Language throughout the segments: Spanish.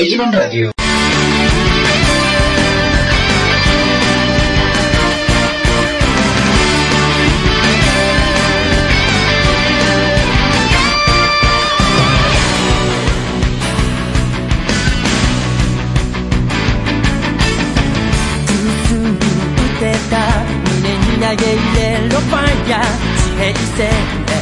Digimon Radio. 投げ入れろファイヤー地平線で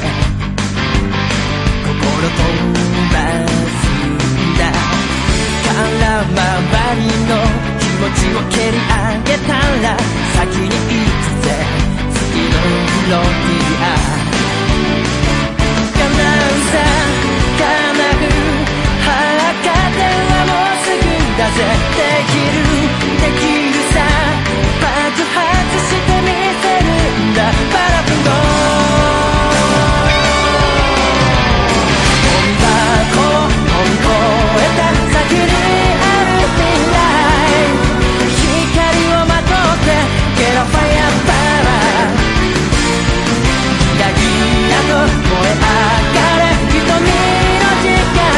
心飛ばすんだ空回りの気持ちを蹴り上げたら先に行くぜ次のフロンティア叶うさ叶う儚はもうすぐだぜできるさ爆発してみせるんだパラプンドゴミ箱を乗り越えた先にある未来光をまとってゲロファイアパワーギラギラと燃え上がれ瞳の力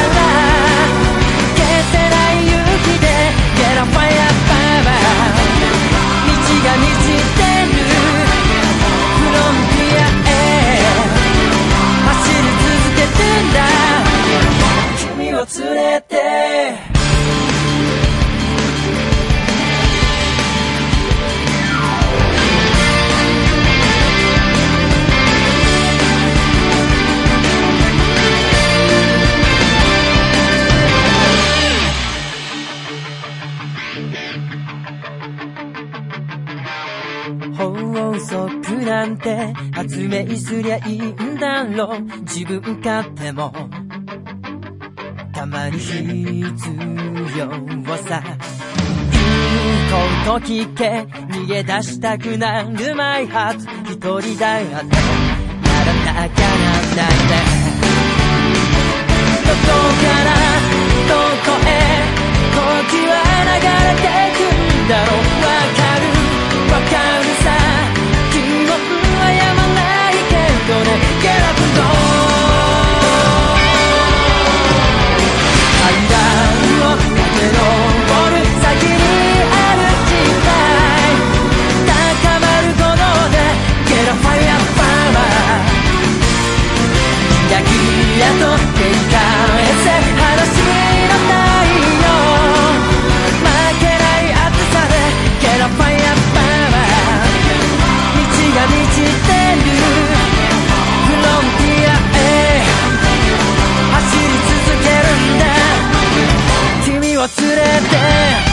消せない勇気でゲロファイアパワー道が満ちてるフロンティアへ走り続けてんだ君を連れて法則なんて発明すりゃいいんだろう自分勝手もたまに必要さ言うこと聞け逃げ出したくなるマイハーツ一人だってならなきゃなんないでどこからどこへ時は流れてくんだろうわかるさ気温はやまないけどねゲラブド階段を駆け上る先にある時代高まる鼓動でゲラファイアパワーギラギラと照り返せ話の太陽負けない熱さでゲラファイアパワーが満ちてるフロンティアへ走り続けるんだ君を連れて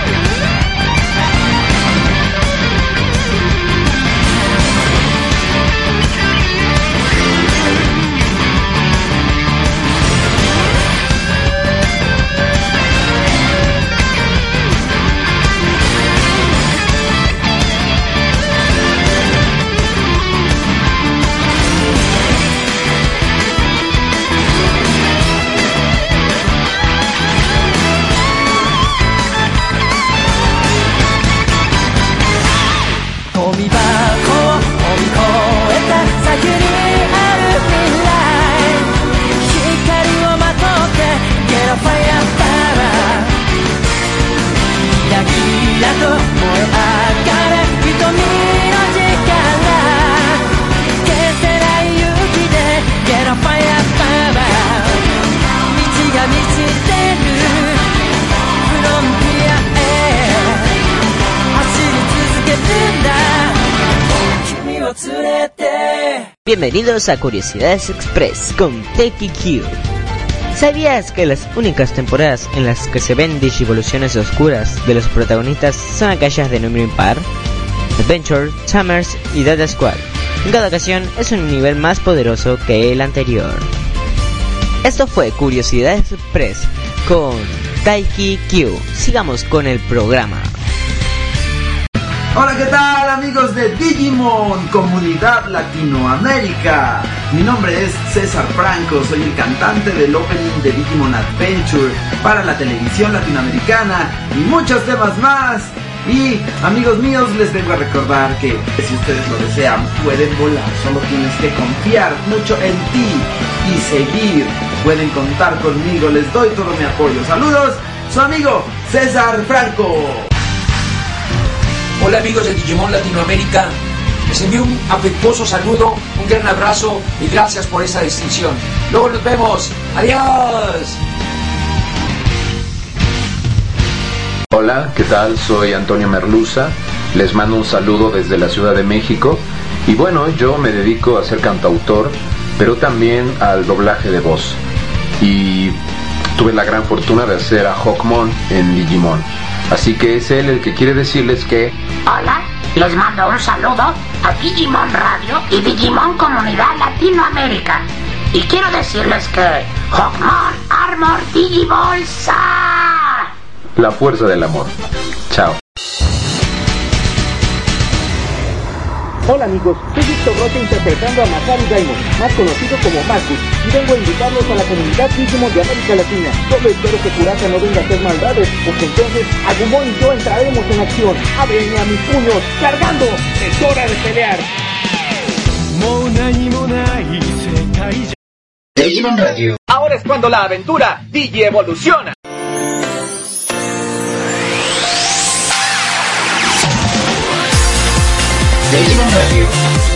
Bienvenidos a Curiosidades Express con TQQ. ¿Sabías que las únicas temporadas en las que se ven digivoluciones oscuras de los protagonistas son aquellas de número impar? Adventure, Summers y Data Squad. En cada ocasión es un nivel más poderoso que el anterior. Esto fue Curiosidades Express con TQQ. Sigamos con el programa. Hola, ¿qué tal amigos de Digimon, Comunidad Latinoamérica? Mi nombre es César Franco, soy el cantante del opening de Digimon Adventure para la televisión latinoamericana y muchos temas más. Y amigos míos, les vengo a recordar que si ustedes lo desean pueden volar, solo tienes que confiar mucho en ti y seguir. Pueden contar conmigo, les doy todo mi apoyo. Saludos su amigo César Franco. Hola amigos de Digimon Latinoamérica, les envío un afectuoso saludo, un gran abrazo y gracias por esta distinción. Luego nos vemos, adiós. Hola, ¿qué tal? Soy Antonio Merluza, les mando un saludo desde la Ciudad de México y bueno, yo me dedico a ser cantautor, pero también al doblaje de voz y tuve la gran fortuna de hacer a Hawkmon en Digimon, así que es él el que quiere decirles que... Hola, les mando un saludo a Digimon Radio y Digimon Comunidad Latinoamérica y quiero decirles que Hawkmon Armor Digibolsa. La fuerza del amor. Chao. Hola amigos, soy Víctor Rocha interpretando a Masaru Daimon, más conocido como Marcus, y vengo a invitarlos a la comunidad Digimon de América Latina. Solo espero que Kurata no venga a hacer maldades, porque entonces Agumon y yo entraremos en acción. ¡Ábrenme a mis puños! ¡Cargando! ¡Es hora de pelear! Digimon Radio. Ahora es cuando la aventura Digi evoluciona. Digimon Radio.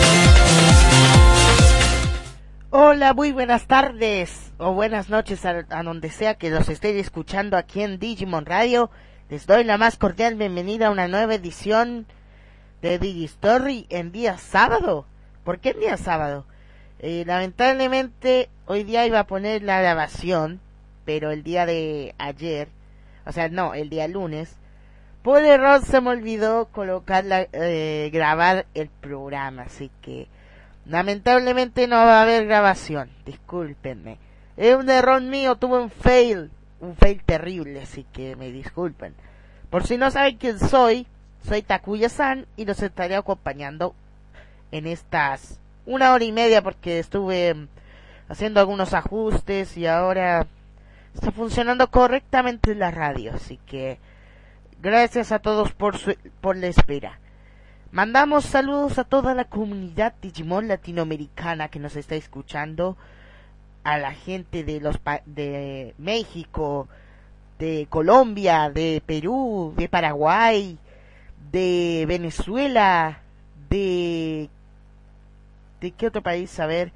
Hola, muy buenas tardes o buenas noches a donde sea que los estén escuchando aquí en Digimon Radio. Les doy la más cordial bienvenida a una nueva edición de Digistory en día sábado. ¿Por qué en día sábado? Lamentablemente hoy día iba a poner la grabación, pero el día de ayer, o sea no, el día lunes, por error se me olvidó grabar el programa, así que lamentablemente no va a haber grabación, discúlpenme. Es un error mío, tuve un fail terrible, así que me disculpen. Por si no saben quién soy Takuya-san y los estaré acompañando en estas 1 hora y media porque estuve haciendo algunos ajustes y ahora está funcionando correctamente la radio, así que gracias a todos por la espera. Mandamos saludos a toda la comunidad Digimon latinoamericana que nos está escuchando, a la gente de México, de Colombia, de Perú, de Paraguay, de Venezuela, de qué otro país, a ver,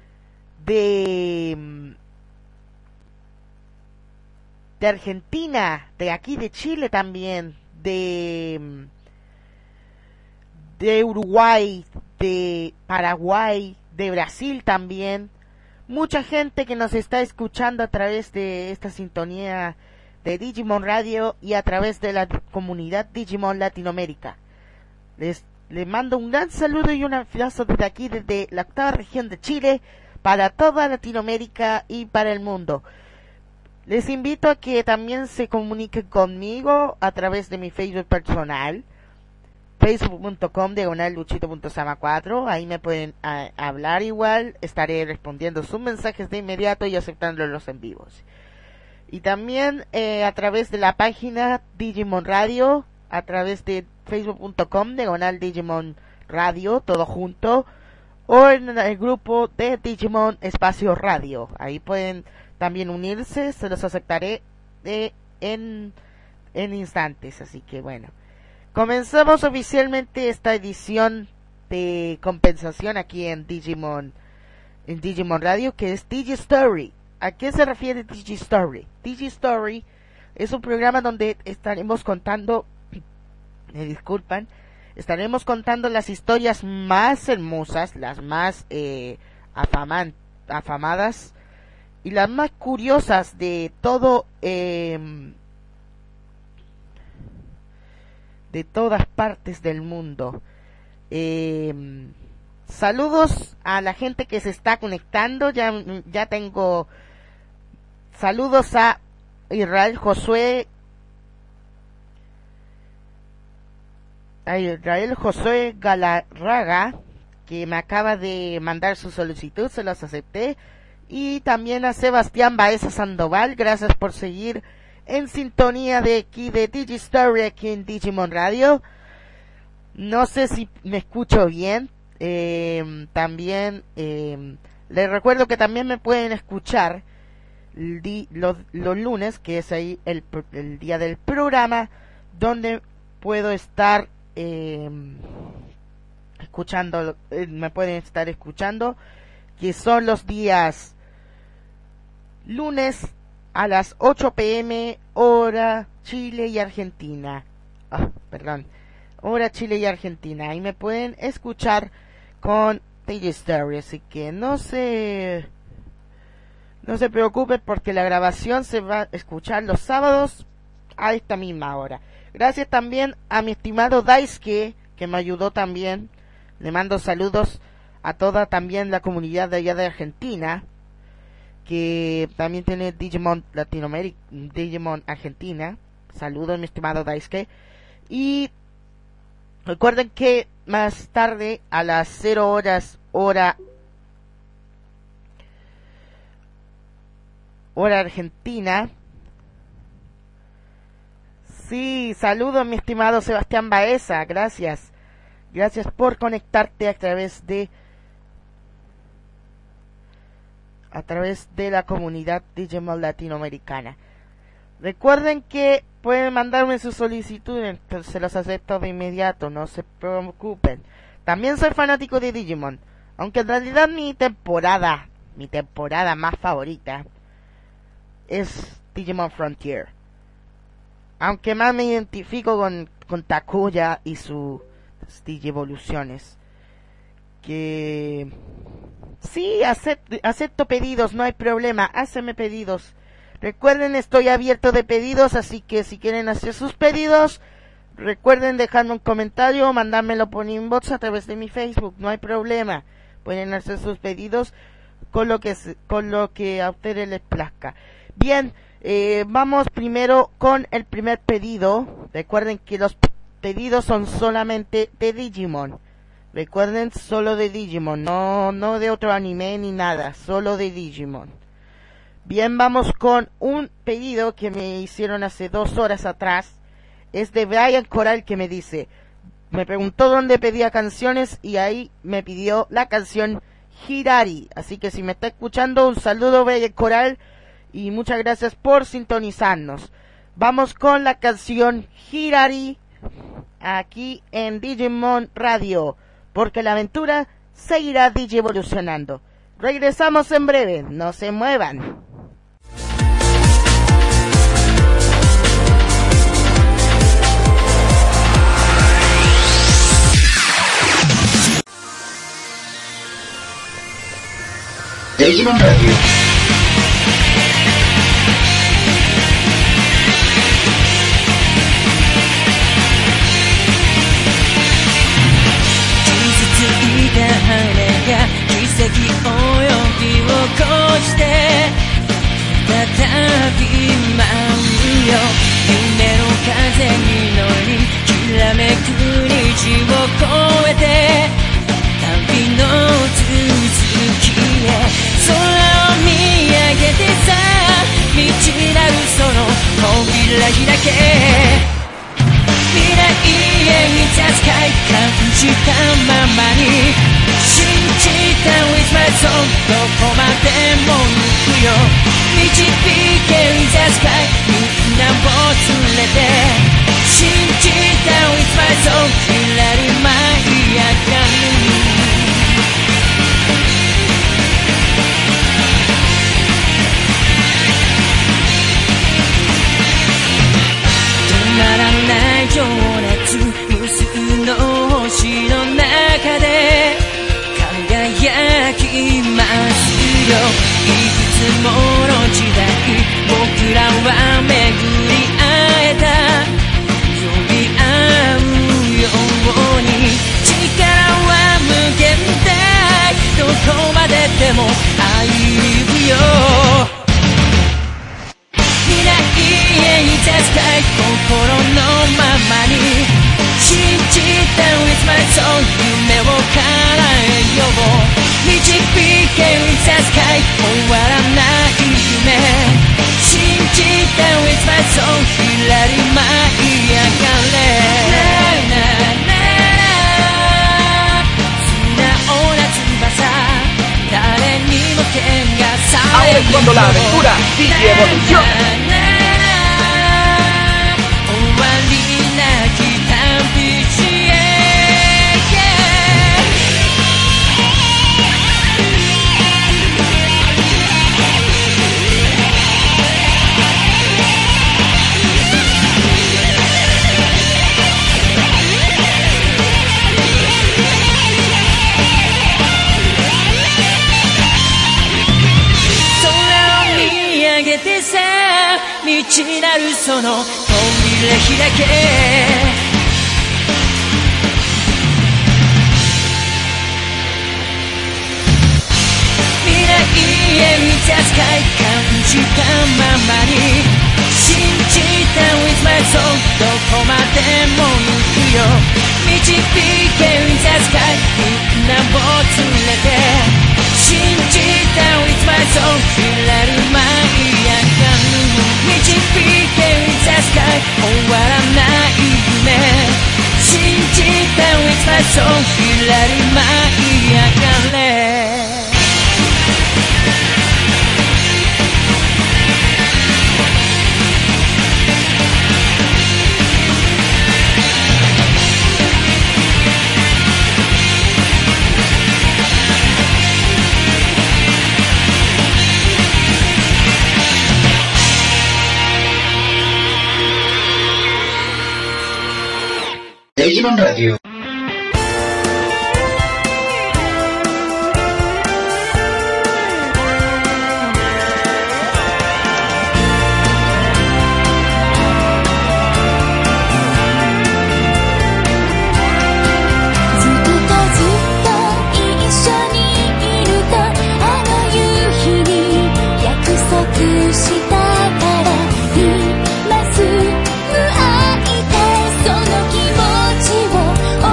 de Argentina, de aquí de Chile también, de Uruguay, de Paraguay, de Brasil también. Mucha gente que nos está escuchando a través de esta sintonía de Digimon Radio y a través de la comunidad Digimon Latinoamérica. Les mando un gran saludo y un abrazo desde aquí, desde la 8ª región de Chile, para toda Latinoamérica y para el mundo. Les invito a que también se comuniquen conmigo a través de mi Facebook personal, facebook.com/luchito.sama4. Ahí me pueden hablar igual, estaré respondiendo sus mensajes de inmediato y aceptándolos en vivos. Y también a través de la página Digimon Radio, a través de facebook.com/Digimon Radio, todo junto, o en el grupo de Digimon Espacio Radio. Ahí pueden también unirse, se los aceptaré en instantes, así que bueno. Comenzamos oficialmente esta edición de compensación aquí en Digimon Radio, que es Digistory. ¿A qué se refiere Digistory? Digistory es un programa donde estaremos contando, estaremos contando las historias más hermosas, las más afamadas y las más curiosas de todo, de todas partes del mundo. Saludos a la gente que se está conectando. Ya tengo saludos a Israel Josué Galarraga, que me acaba de mandar su solicitud, se los acepté. Y también a Sebastián Baeza Sandoval, gracias por seguir en sintonía de aquí de Digistory aquí en Digimon Radio. No sé si me escucho bien. También les recuerdo que también me pueden escuchar los lunes, que es ahí el día del programa, donde puedo estar escuchando, me pueden estar escuchando, que son los días lunes a las 8 p.m. hora Chile y Argentina. Hora Chile y Argentina. Ahí me pueden escuchar con DJ Stereo, así que no se preocupen porque la grabación se va a escuchar los sábados a esta misma hora. Gracias también a mi estimado Daisuke, que me ayudó también. Le mando saludos a toda también la comunidad de allá de Argentina, que también tiene Digimon Latinoamérica, Digimon Argentina. Saludos, mi estimado Daisuke. Y recuerden que más tarde, a las 0 horas, hora Argentina. Sí, saludos, mi estimado Sebastián Baeza. Gracias por conectarte a través de la comunidad Digimon latinoamericana. Recuerden que pueden mandarme sus solicitudes, se los acepto de inmediato, no se preocupen. También soy fanático de Digimon, aunque en realidad mi temporada más favorita es Digimon Frontier. Aunque más me identifico con Takuya y sus Digivoluciones. Que sí, acepto pedidos, no hay problema, hácenme pedidos. Recuerden, estoy abierto de pedidos, así que si quieren hacer sus pedidos, recuerden dejarme un comentario o mandármelo por inbox a través de mi Facebook, no hay problema. Pueden hacer sus pedidos con lo que a ustedes les plazca. Bien, vamos primero con el primer pedido. Recuerden que los pedidos son solamente de Digimon. Recuerden, solo de Digimon, no de otro anime ni nada, solo de Digimon. Bien, vamos con un pedido que me hicieron hace 2 horas atrás. Es de Brian Coral, que me preguntó dónde pedía canciones y ahí me pidió la canción Hirari. Así que si me está escuchando, un saludo, Brian Coral, y muchas gracias por sintonizarnos. Vamos con la canción Hirari aquí en Digimon Radio, porque la aventura seguirá Digievolucionando. Regresamos en breve, no se muevan. Digimon Radio. Ahora es cuando la aventura Digievolución. 未知なるその扉開け未来へ満たすかい感じたままに信じた with my soul どこまでも行くよ導け with the sky みんなを連れて信じた with my soul 知られる舞い上がる導け with the sky 終わらない夢信じた with my soul 知られる舞い上がれデジモンラジオ。 その気持ちを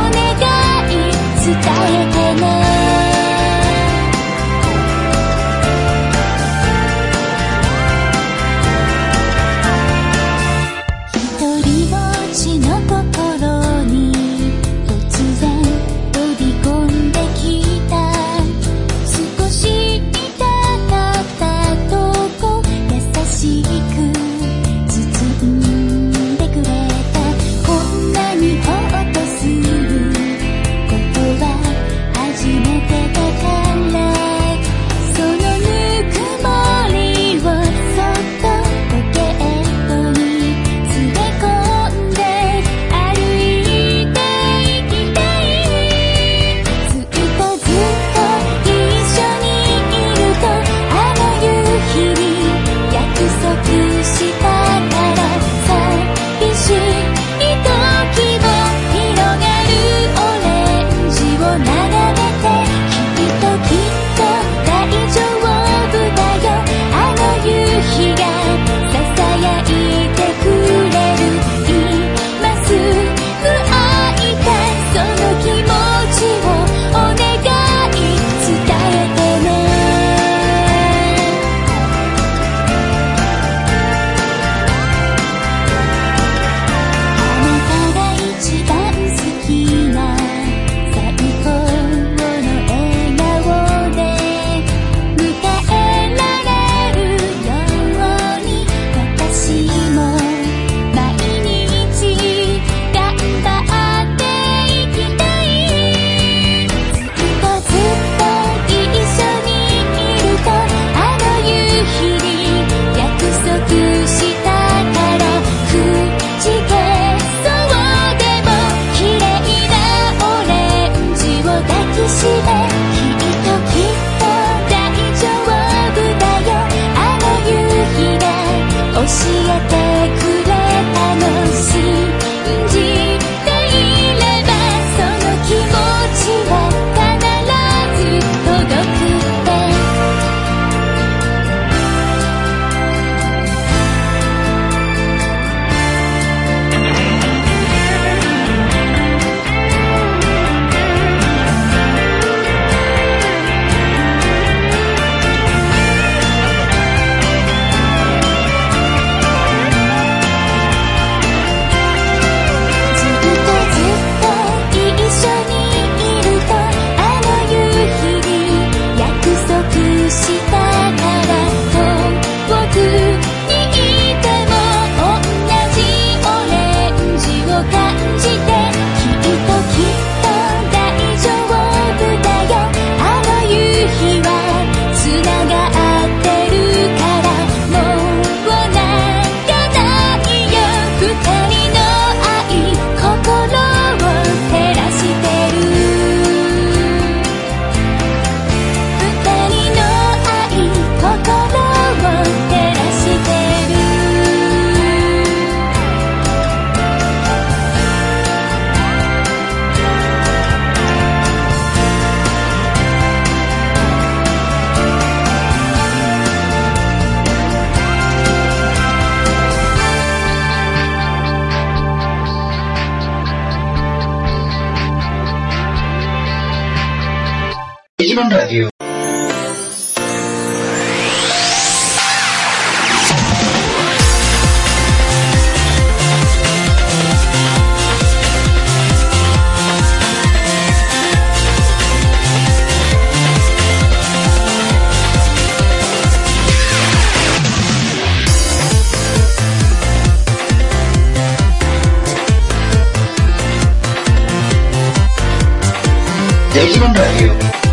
Digimon Radio. Digimon Radio.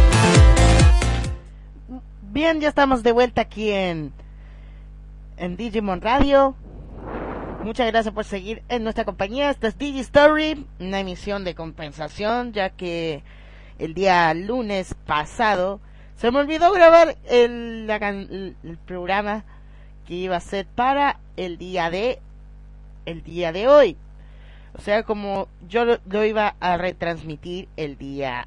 Bien, ya estamos de vuelta aquí en Digimon Radio. Muchas gracias por seguir en nuestra compañía. Esta es DigiStory, una emisión de compensación, ya que el día lunes pasado se me olvidó grabar el programa que iba a ser para el día de hoy. O sea, como yo lo iba a retransmitir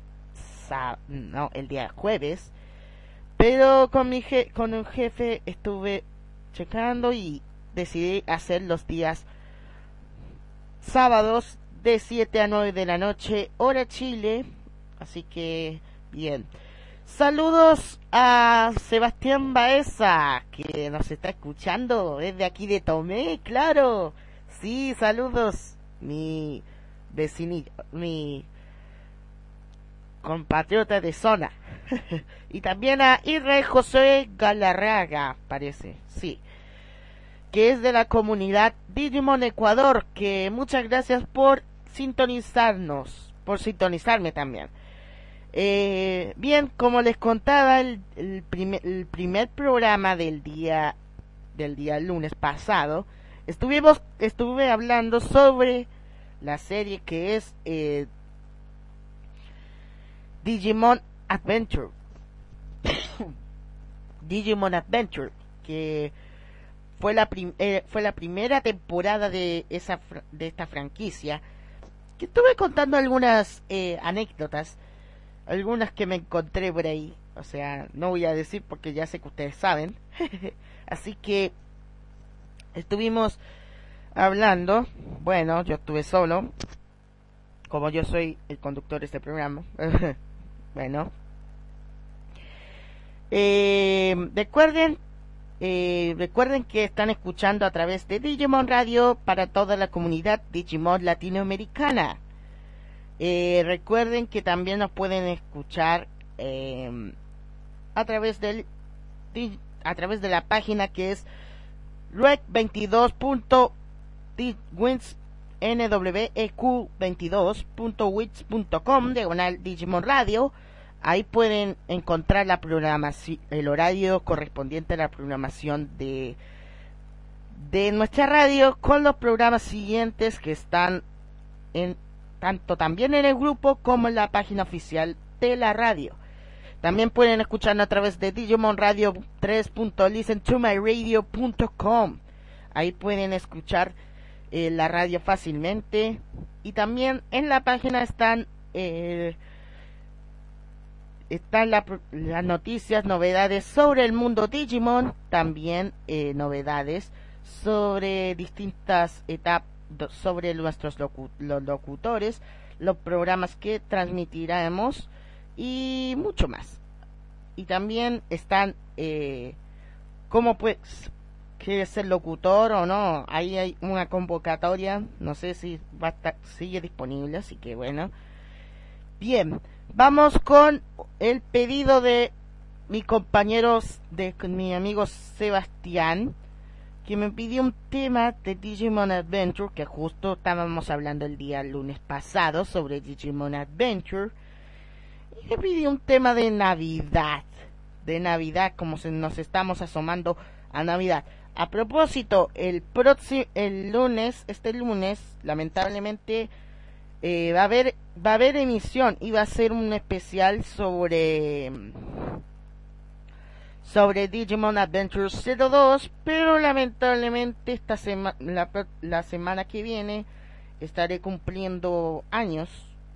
el día jueves, pero con un jefe estuve checando y decidí hacer los días sábados de 7 a 9 de la noche, hora Chile. Así que bien, saludos a Sebastián Baeza, que nos está escuchando desde aquí de Tomé, claro, sí, saludos, mi vecinito, mi compatriota de zona. Y también a Israel José Galarraga, parece, sí, que es de la comunidad Digimon Ecuador, que muchas gracias por sintonizarme también. Bien, como les contaba, el primer programa del día lunes pasado, estuve hablando sobre la serie que es Digimon Adventure. Digimon Adventure, que fue la primera temporada de esta franquicia, que estuve contando algunas anécdotas, algunas que me encontré por ahí. O sea, no voy a decir porque ya sé que ustedes saben. Así que estuvimos hablando. Bueno, yo estuve solo, como yo soy el conductor de este programa. Bueno, recuerden que están escuchando a través de Digimon Radio para toda la comunidad Digimon latinoamericana. Recuerden que también nos pueden escuchar a través de la página que es nweq22.wix.com /Digimon Radio. Ahí pueden encontrar la programación, el horario correspondiente a la programación de nuestra radio, con los programas siguientes que están tanto también en el grupo como en la página oficial de la radio. También pueden escucharnos a través de Digimon Radio 3.listentomyradio.com. Ahí pueden escuchar la radio fácilmente. Y también en la página están las noticias, novedades sobre el mundo Digimon, también novedades sobre distintas etapas, sobre nuestros los locutores, los programas que transmitiremos y mucho más. Y también están cómo pues quieres ser locutor o no. Ahí hay una convocatoria, no sé si va a estar, sigue disponible, así que bueno. Bien, vamos con el pedido de mi amigo Sebastián, que me pidió un tema de Digimon Adventure, que justo estábamos hablando el día lunes pasado sobre Digimon Adventure, y me pidió un tema de Navidad, como nos estamos asomando a Navidad. A propósito, este lunes, lamentablemente, va a haber emisión, y va a ser un especial sobre Digimon Adventure 02, pero lamentablemente la semana que viene estaré cumpliendo años.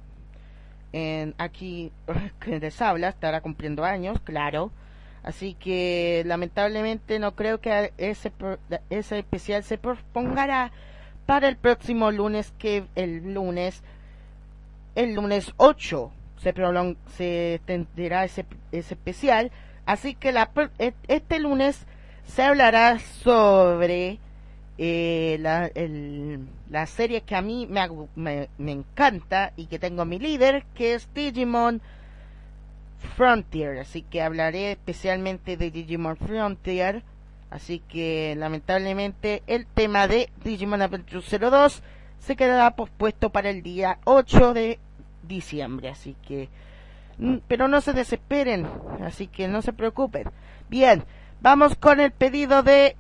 Aquí que les habla estará cumpliendo años, claro. Así que lamentablemente no creo que ese especial se pospongará para el próximo lunes, que el lunes 8, se extenderá ese especial. Así que este lunes se hablará sobre la serie que a mí me encanta y que tengo mi líder, que es Digimon Frontier. Así que hablaré especialmente de Digimon Frontier. Así que lamentablemente el tema de Digimon Adventure 02 se quedará pospuesto para el día 8 de diciembre. Así que, pero no se desesperen, así que no se preocupen. Bien, vamos con el pedido de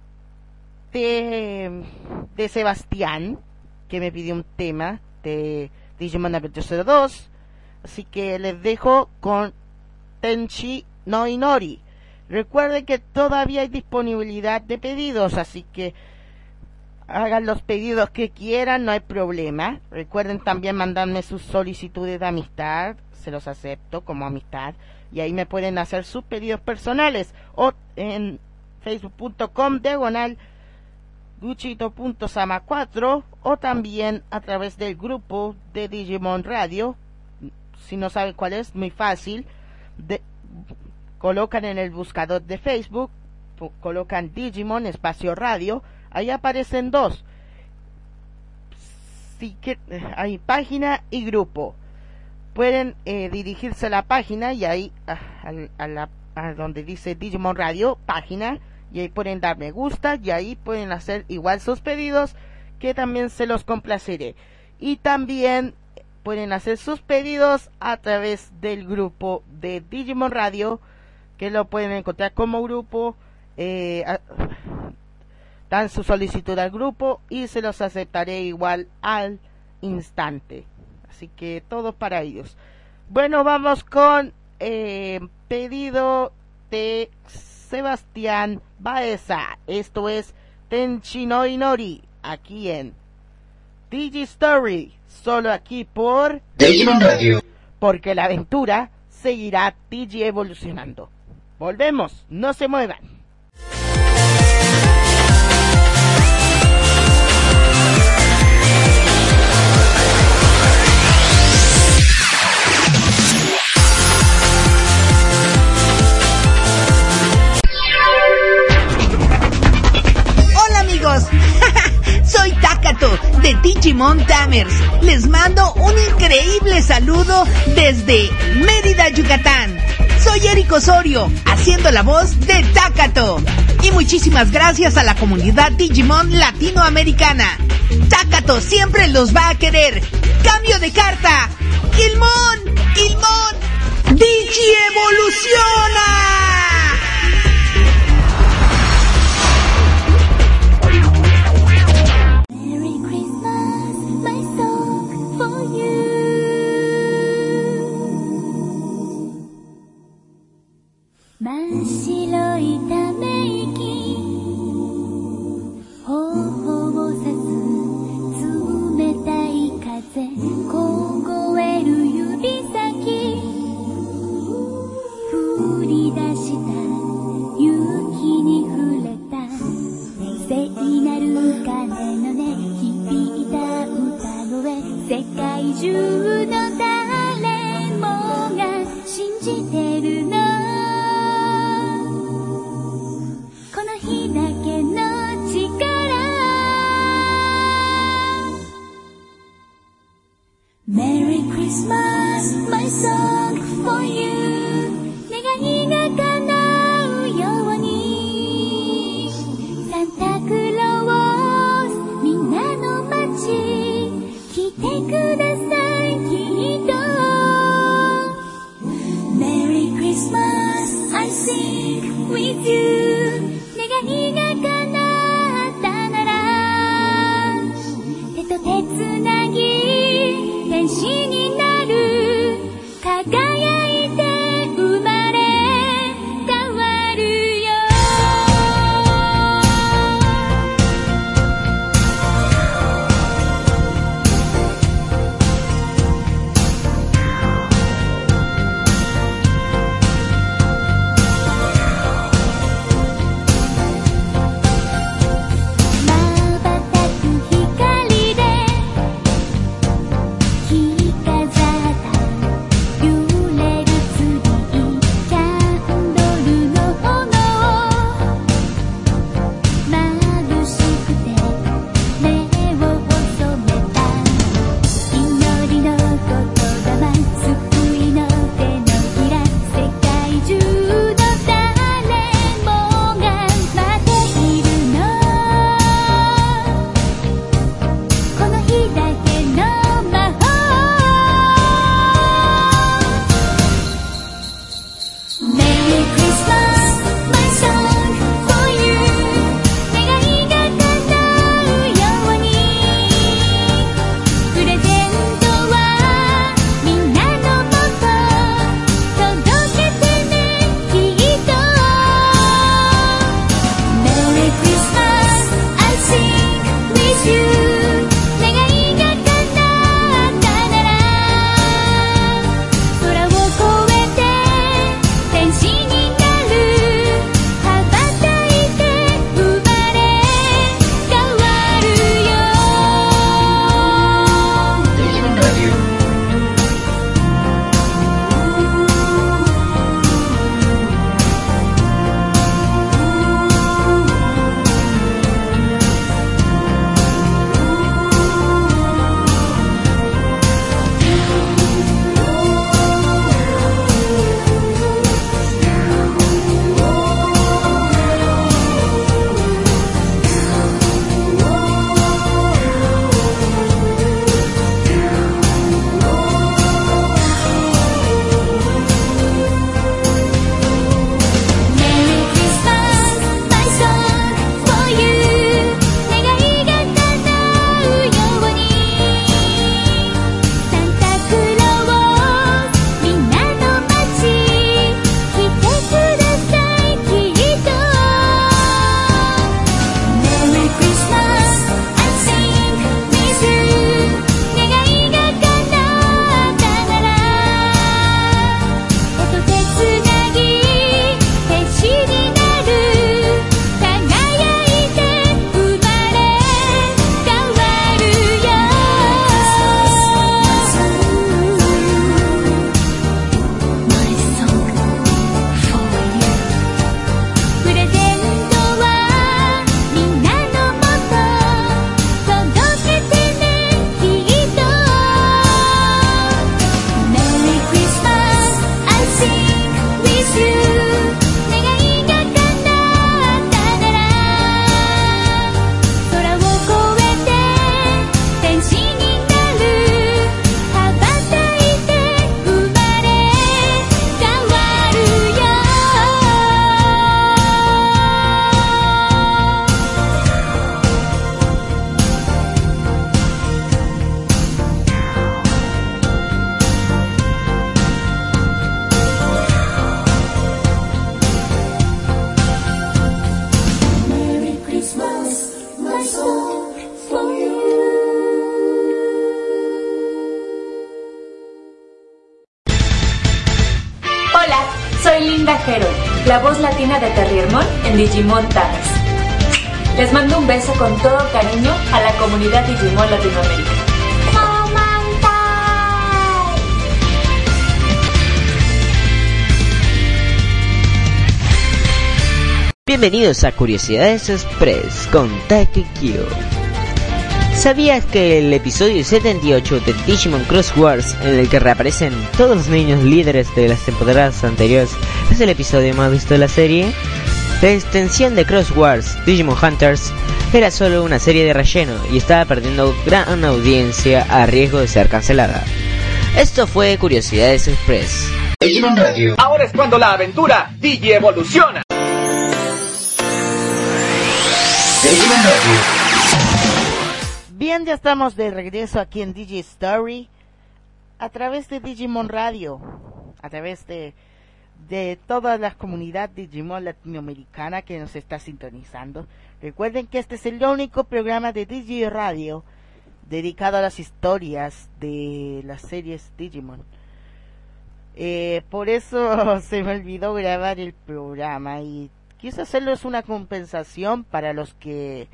Sebastián, que me pidió un tema de Digimon Adventure 02. Así que les dejo con Tenchi no Inori. Recuerden que todavía hay disponibilidad de pedidos, así que hagan los pedidos que quieran, no hay problema. Recuerden también mandarme sus solicitudes de amistad, se los acepto como amistad, y ahí me pueden hacer sus pedidos personales o en facebook.com/guchito.sama4 o también a través del grupo de Digimon Radio. Si no saben cuál es, muy fácil, colocan en el buscador de Facebook, colocan Digimon espacio radio, ahí aparecen dos, sí que hay página y grupo. Pueden dirigirse a la página y ahí a donde dice Digimon Radio, página, y ahí pueden dar me gusta y ahí pueden hacer igual sus pedidos, que también se los complaceré. Y también pueden hacer sus pedidos a través del grupo de Digimon Radio, que lo pueden encontrar como grupo. Dan su solicitud al grupo y se los aceptaré igual al instante. Así que todo para ellos. Bueno, vamos con pedido de Sebastián Baeza. Esto es Tenchi no Inori, aquí en Digistory, solo aquí por Digimon Radio. Porque la aventura seguirá Digi evolucionando. Volvemos, no se muevan. Hola amigos, soy Takato de Digimon Tamers. Les mando un increíble saludo desde Mérida, Yucatán. Soy Eric Osorio, haciendo la voz de Takato. Y muchísimas gracias a la comunidad Digimon latinoamericana. Takato siempre los va a querer. Cambio de carta. Gilmon, Digi evoluciona. Merry Christmas, my song for you. 願いが叶うように。サンタクロース、みんなの街、来てください、きっと。Merry Christmas, I sing with you. 願いが叶ったなら、手と手つなぎ、天使になる、輝いて生まれ変わるよ。 Linda Herold, la voz latina de Terriermon en Digimon Tamers. Les mando un beso con todo cariño a la comunidad Digimon Latinoamérica. Bienvenidos a Curiosidades Express con Taki Kyo. ¿Sabías que el episodio 78 de Digimon Cross Wars, en el que reaparecen todos los niños líderes de las temporadas anteriores, es el episodio más visto de la serie? La extensión de Cross Wars Digimon Hunters era solo una serie de relleno y estaba perdiendo gran audiencia a riesgo de ser cancelada. Esto fue Curiosidades Express. Digimon Radio. Ahora es cuando la aventura Digi evoluciona. Digimon Radio. Bien, ya estamos de regreso aquí en Digi Story a través de Digimon Radio, a través de toda la comunidad Digimon latinoamericana que nos está sintonizando. Recuerden que este es el único programa de Digi Radio dedicado a las historias de las series Digimon. Por eso se me olvidó grabar el programa y quise hacerles una compensación para los que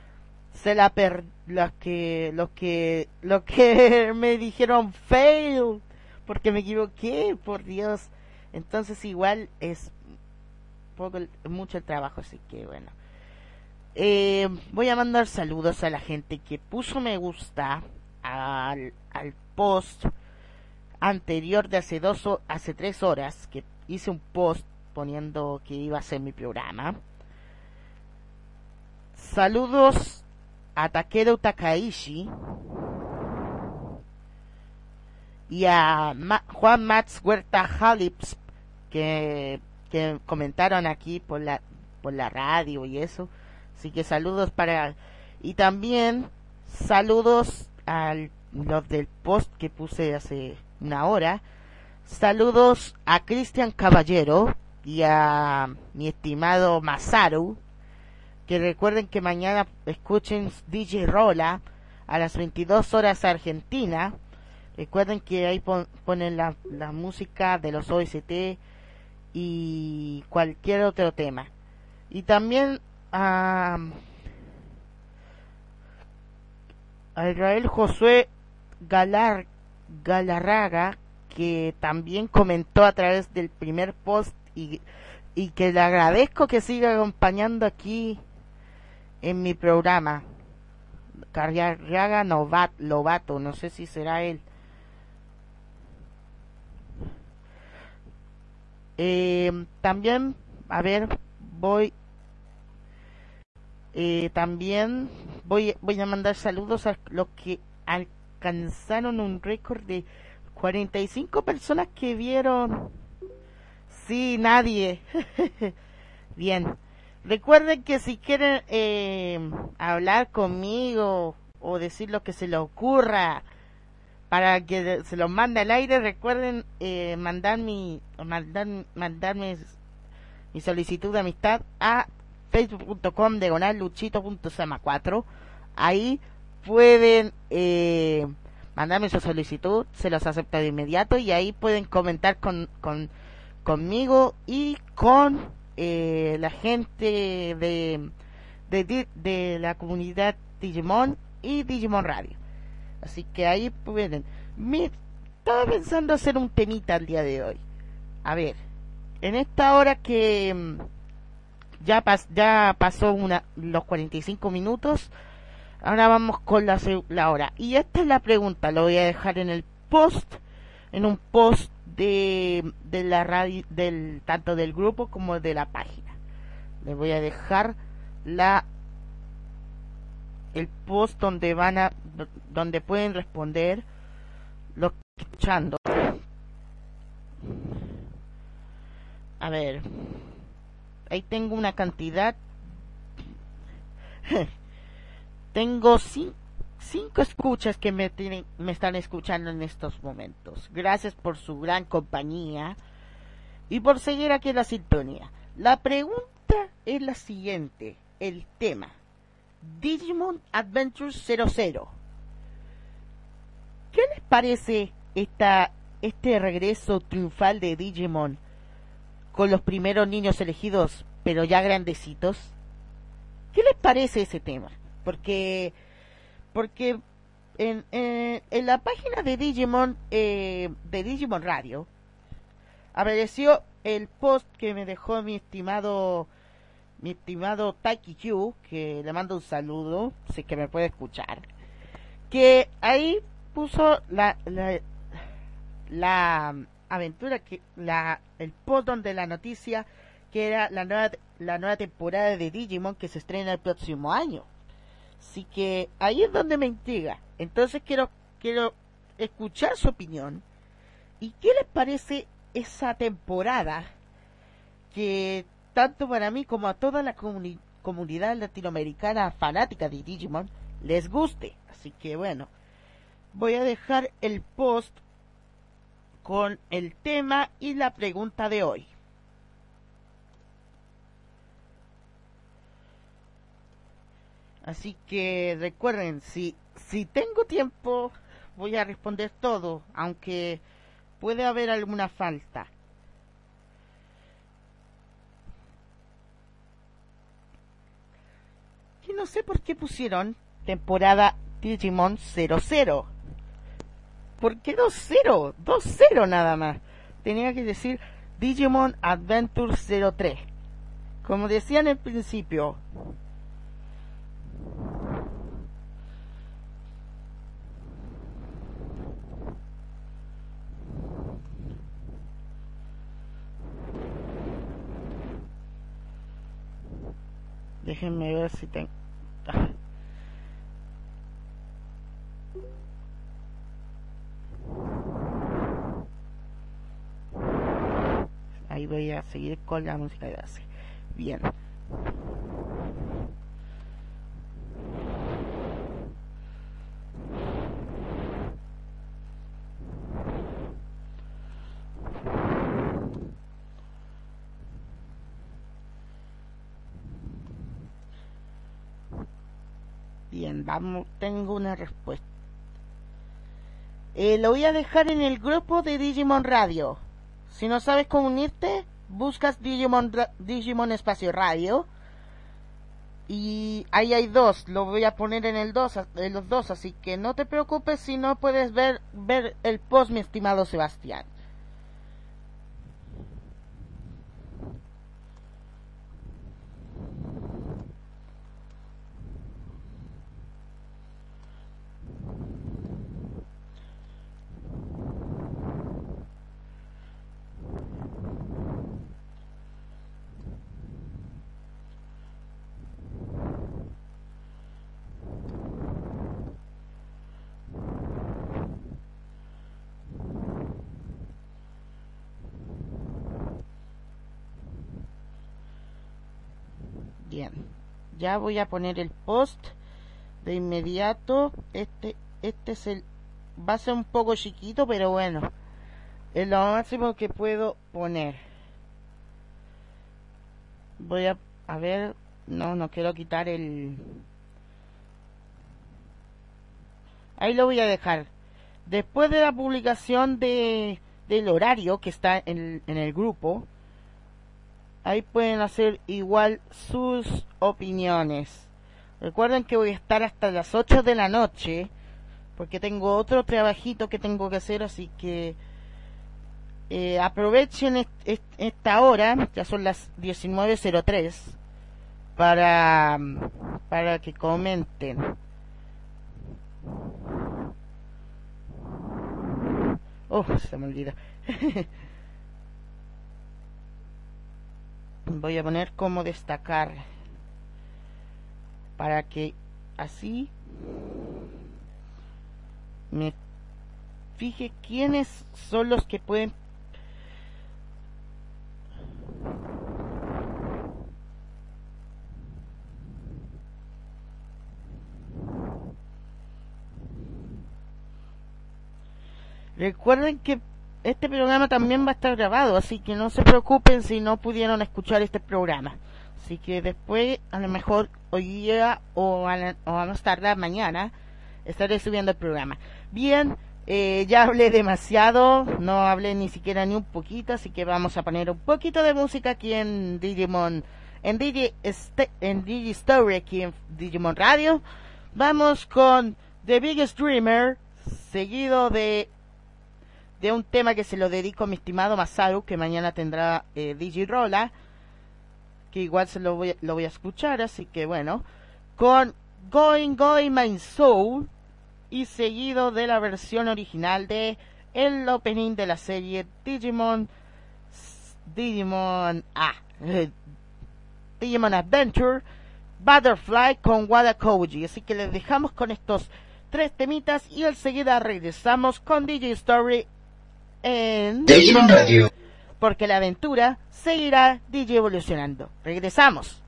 los que me dijeron fail porque me equivoqué, por Dios. Entonces igual es mucho el trabajo, así que bueno. Voy a mandar saludos a la gente que puso me gusta al post anterior de hace 3 horas, que hice un post poniendo que iba a ser mi programa. Saludos a Takeru Takaishi y a Juan Mats Huerta Jalips que comentaron aquí por la radio y eso. Así que saludos y también saludos a los del post que puse hace una hora. Saludos a Cristian Caballero y a mi estimado Masaru, que recuerden que mañana escuchen DJ Rola a las 22 horas Argentina. Recuerden que ahí ponen la música de los OST y cualquier otro tema. Y también a Israel Josué Galarraga, que también comentó a través del primer post y que le agradezco que siga acompañando aquí en mi programa. Galarraga Lobato, no sé si será él. También, a ver, también voy a mandar saludos a los que alcanzaron un récord de 45 personas que vieron. Sí, nadie. Bien. Recuerden que si quieren hablar conmigo o decir lo que se les ocurra para que se los mande al aire, recuerden mandarme mi solicitud de amistad a facebook.com/luchito.sama4. Ahí pueden mandarme su solicitud, se los acepto de inmediato y ahí pueden comentar conmigo y con la gente de la comunidad Digimon y Digimon Radio. Así que ahí pueden. Estaba pensando hacer un temita el día de hoy. A ver, en esta hora que ya pasó los 45 minutos, ahora vamos con la hora. Y esta es la pregunta, lo voy a dejar en un post de la radio, tanto del grupo como de la página. Les voy a dejar el post donde pueden responder lo que estoy escuchando. A ver, ahí tengo una cantidad. Tengo 5 escuchas que me están escuchando en estos momentos. Gracias por su gran compañía y por seguir aquí en la sintonía. La pregunta es la siguiente, el tema: Digimon Adventure 00. ¿Qué les parece este regreso triunfal de Digimon con los primeros niños elegidos, pero ya grandecitos. ¿Qué les parece ese tema? Porque en la página de Digimon Radio apareció el post que me dejó mi estimado Taiki Q, que le mando un saludo, sé que me puede escuchar, que ahí puso la aventura, el post donde la noticia que era la nueva temporada de Digimon que se estrena el próximo año. Así que ahí es donde me intriga. Entonces quiero escuchar su opinión. ¿Y qué les parece esa temporada que tanto para mí como a toda la comunidad latinoamericana fanática de Digimon les guste? Así que bueno, voy a dejar el post con el tema y la pregunta de hoy. Así que recuerden, si tengo tiempo, voy a responder todo, aunque puede haber alguna falta. Y no sé por qué pusieron temporada Digimon 00. ¿Por qué 2-0? 2-0 nada más. Tenía que decir Digimon Adventure 03. Como decía en el principio, déjenme ver si tengo... Ahí voy a seguir con la música de base. Bien. Bien, vamos, tengo una respuesta. Lo voy a dejar en el grupo de Digimon Radio. Si no sabes cómo unirte, buscas Digimon Espacio Radio. Y ahí hay dos, lo voy a poner en los dos, así que no te preocupes si no puedes ver el post, mi estimado Sebastián. Bien, ya voy a poner el post de inmediato. Este es va a ser un poco chiquito, pero bueno, es lo máximo que puedo poner. Voy a ver, no quiero quitar ahí lo voy a dejar. Después de la publicación del horario que está en el grupo, ahí pueden hacer igual sus opiniones. Recuerden que voy a estar hasta las 8 de la noche, porque tengo otro trabajito que tengo que hacer, así que aprovechen esta hora, ya son las 19:03, para que comenten. Oh, se me olvida. Voy a poner cómo destacar para que así me fije quiénes son los que pueden recuerden que este programa también va a estar grabado, así que no se preocupen si no pudieron escuchar este programa. Así que después, a lo mejor hoy día o a más tardar mañana, estaré subiendo el programa. Bien, Ya hablé demasiado, no hablé ni siquiera ni un poquito, así que vamos a poner un poquito de música aquí en Digimon, en Digistory, aquí en Digimon Radio. Vamos con The Biggest Dreamer, seguido de un tema que se lo dedico a mi estimado Masaru, que mañana tendrá Digirola, que igual se lo voy a escuchar, así que bueno, con Going My Soul, y seguido de la versión original de el opening de la serie Digimon Adventure Butterfly con Wada Koji. Así que les dejamos con estos 3 temitas y enseguida regresamos con DJ Story en Digimon Radio, porque la aventura seguirá DJ evolucionando. Regresamos.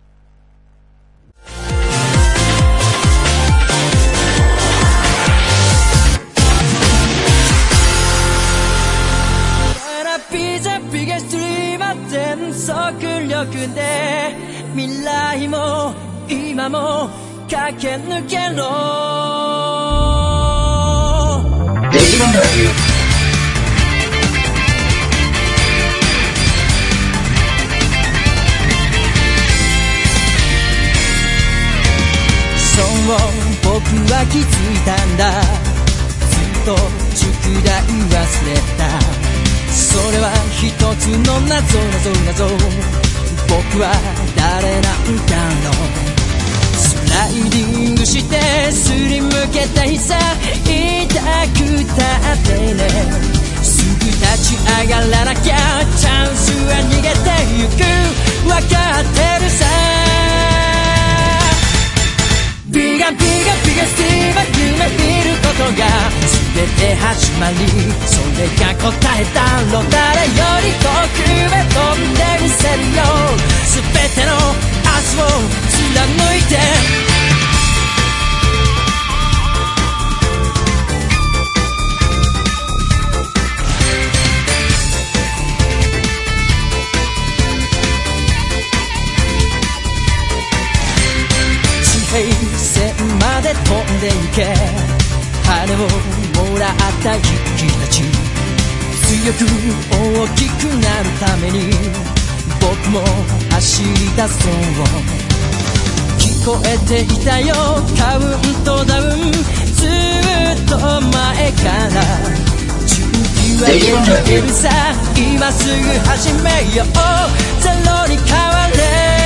Biggest dream 全速力で未来も今も駆け抜けろ Digimon Radio, そう僕は気づいたんだずっと宿題忘れたそれは一つの謎僕は誰なんだろうスライディングしてすりむけたいさ痛くたってねすぐ立ち上がらなきゃチャンスは逃げてゆくわかってるさビガスティーは夢見ることが全て始まりそれが答えだろう誰より遠くへ飛んでみせるよ全ての明日を貫いて地平線まで飛んでいけ羽をもらった勇気たち強く大きくなるために僕も走り出そう聞こえていたよカウントダウンずっと前から準備はできてるさ今すぐ始めようゼロに変われ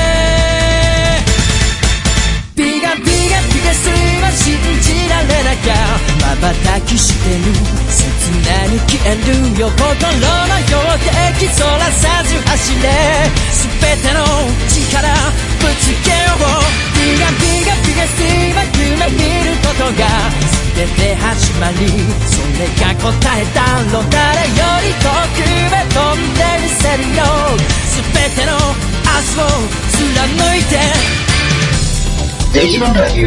ビガスは信じられなきゃ瞬きしてる切なに消えるよ心のよ敵そらさず走れ全ての力ぶつけようビガスは夢見ることが全て始まりそれが答えだろう誰より遠くへ飛んでみせるよ全ての明日を貫いて Digimon Radio,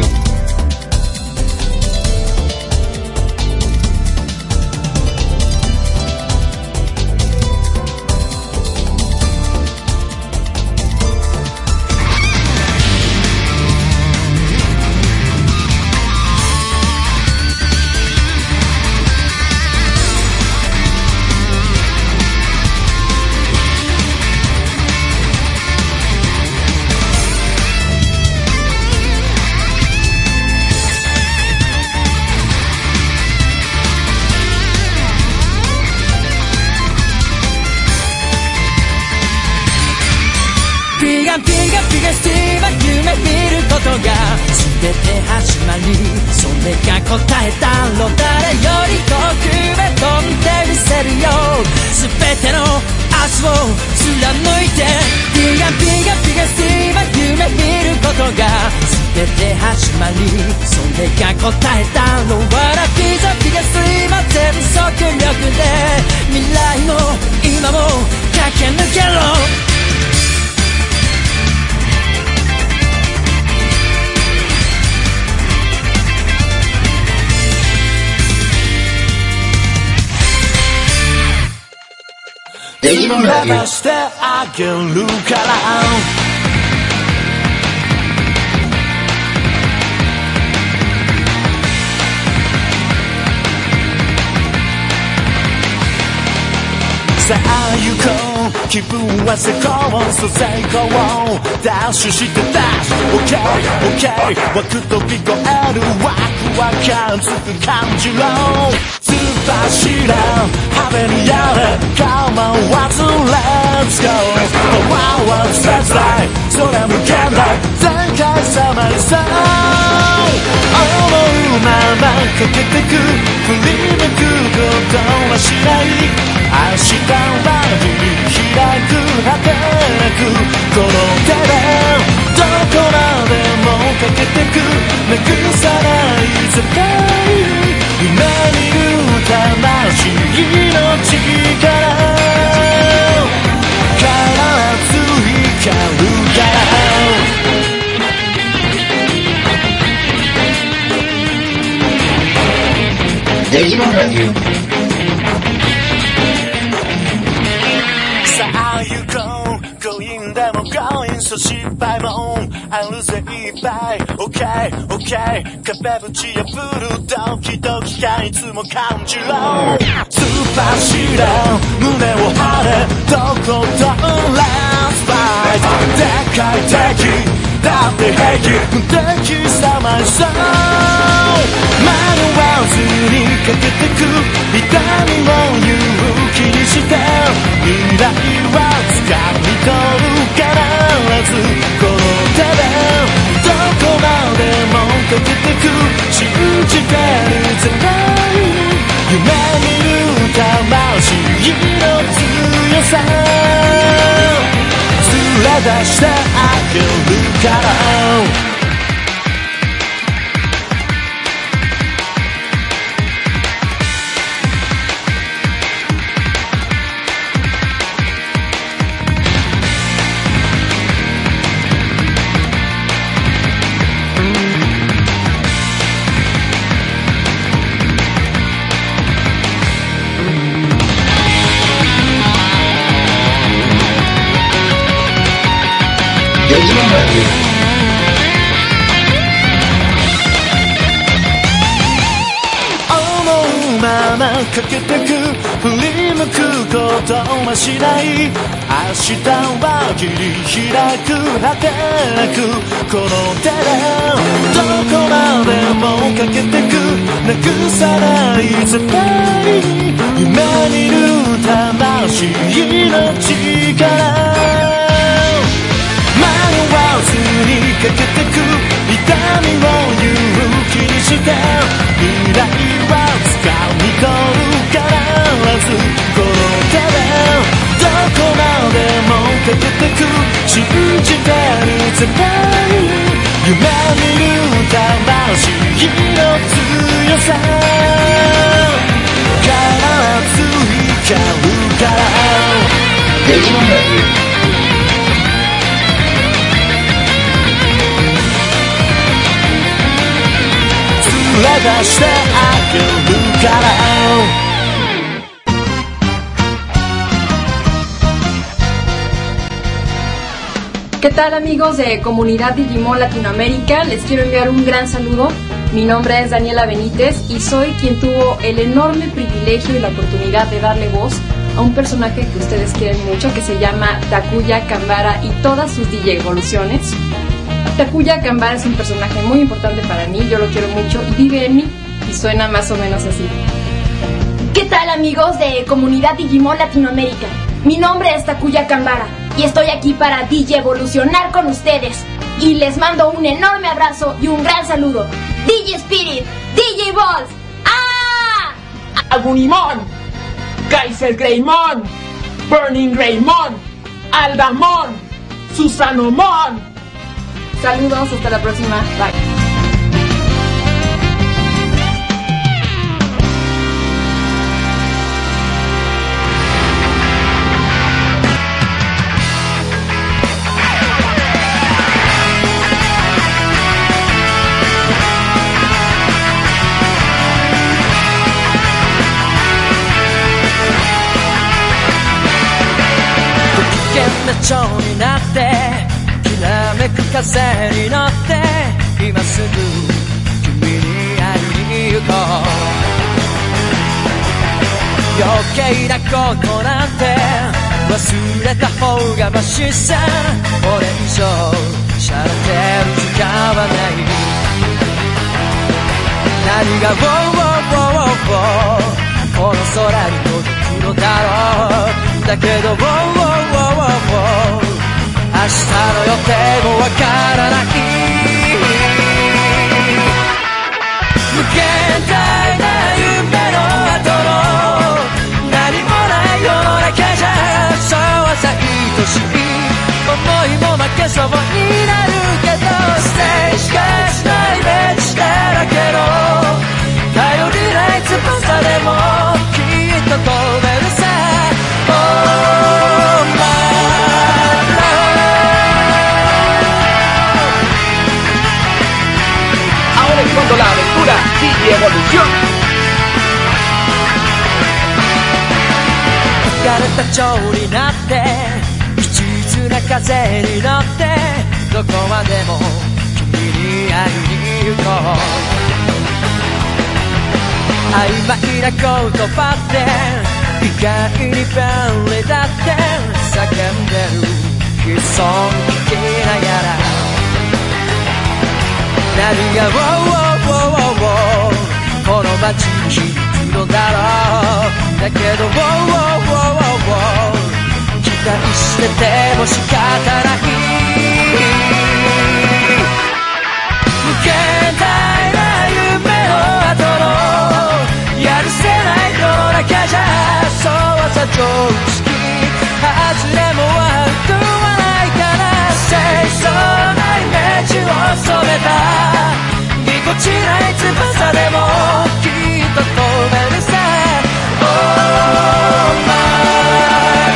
がスティーは夢見ることが全て始まりそれが答えだろう誰より遠くへ飛んでみせるよ全ての明日を貫いてビガスティーは夢見ることが全て始まりそれが答えだろうわらビガスティーは全速力で未来も今も駆け抜けろ Digimon Radio, 流してあげるからさあ行こう気分は成功そう成功ダッシュしてダッシュ OKOK 枠飛び越えるワクワク感つく感じろ突っ走ら派手にやれ構わず Let's go パワーは絶大それ無限大全開さまりさ思うままかけてく振り向くことはしない明日は切り開く果てなくこの手でどこまでもかけてくなくさない絶対夢見る魂の力必ず光るからデジモンラジオさあ行こう強引でも強引そう失敗もあるぜいっぱい OKOK 壁ぶち破るドキドキ感いつも感じろスーパーシーラー胸を張れどこと Let's fight でかい敵だって平気無敵さまいそう迷わずにかけてく痛みを勇気にして未来は掴み取るからずこの手でどこまでもかけてく信じてる絶対夢見る魂の強さ連れ出してあげるからかけてく振り向くことはしない明日は切り開く果てなくこの手でどこまでもかけてくなくさない絶対夢見る魂の力迷わずにかけてく痛みを勇気にして未来は掴み取るからずこの手でどこまでもかけてく信じてる絶対夢見る魂の強さ必ず光るからデジモンラジ連れ出してあげるから ¿Qué tal amigos de Comunidad Digimon Latinoamérica? Les quiero enviar un gran saludo. Mi nombre es Daniela Benítez y soy quien tuvo el enorme privilegio y la oportunidad de darle voz a un personaje que ustedes quieren mucho que se llama Takuya Kambara y todas sus DJ evoluciones. Takuya Kambara es un personaje muy importante para mí, yo lo quiero mucho y vive en mí y suena más o menos así. ¿Qué tal amigos de Comunidad Digimon Latinoamérica? Mi nombre es Takuya Kambara y estoy aquí para DJ evolucionar con ustedes. Y les mando un enorme abrazo y un gran saludo. DJ Spirit, DJ Balls, ¡ah! Agunimon, Kaiser Greymon, Burning Greymon, Aldamon, Susanomon. Saludos, hasta la próxima, bye. 蝶になってきらめく風に乗って今すぐ君に会いに行こう余計なことなんて忘れた方がマシさ。これ以上しゃれてる時間はない。何がこの空に届くのだろう。だけど明日の予定もわからない。無限大な夢の後の何もない世の中じゃそうはさ愛しい思いも負けそうになるけど、ステージがしないイメージだらけの頼りない翼でもきっと飛べるさ。Oh my Ahora es cuando la aventura sigue evolución. 疲れた蝶になって一途な風に乗ってどこまでも君に会いに行こう。曖昧な言葉って意外に便利だって叫んでる悲壮聞きながら何がこの街に響くのだろう。だけど期待してても仕方ない。無限大な夢の後のやるせない世の中じゃそうさ常識外れも悪くはないから清楚なイメージを染めたぎこちない翼でもきっと飛べるさ。Oh my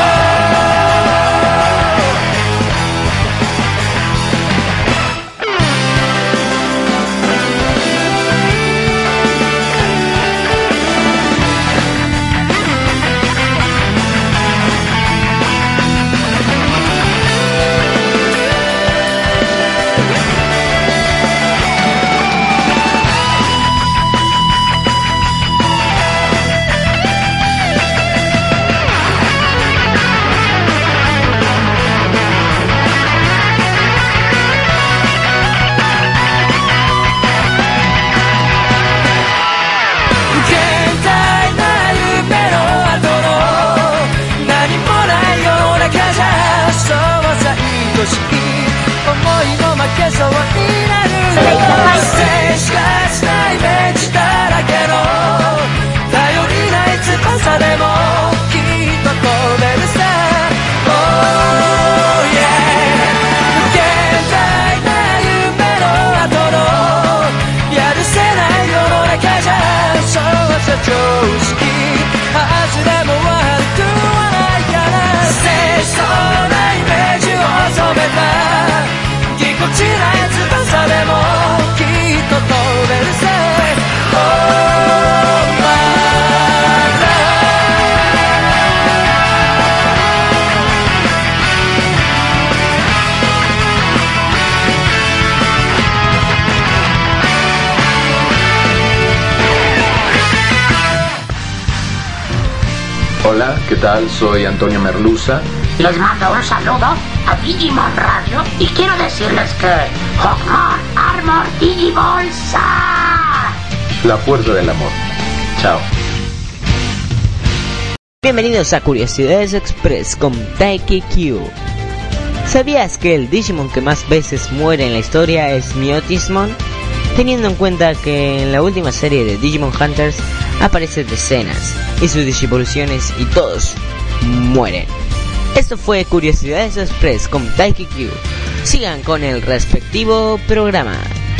Hola, ¿qué tal? Soy Antonio Merluza. Les mando un saludo a Digimon Radio y quiero decirles que Hawkmon Armor Digibolsa. La fuerza del amor. Chao. Bienvenidos a Curiosidades Express con Taiki Q. ¿Sabías que el Digimon que más veces muere en la historia es Myotismon? Teniendo en cuenta que en la última serie de Digimon Hunters aparecen decenas y sus digivoluciones y todos mueren. Esto fue Curiosidades Express con Taiki Q. Sigan con el respectivo programa.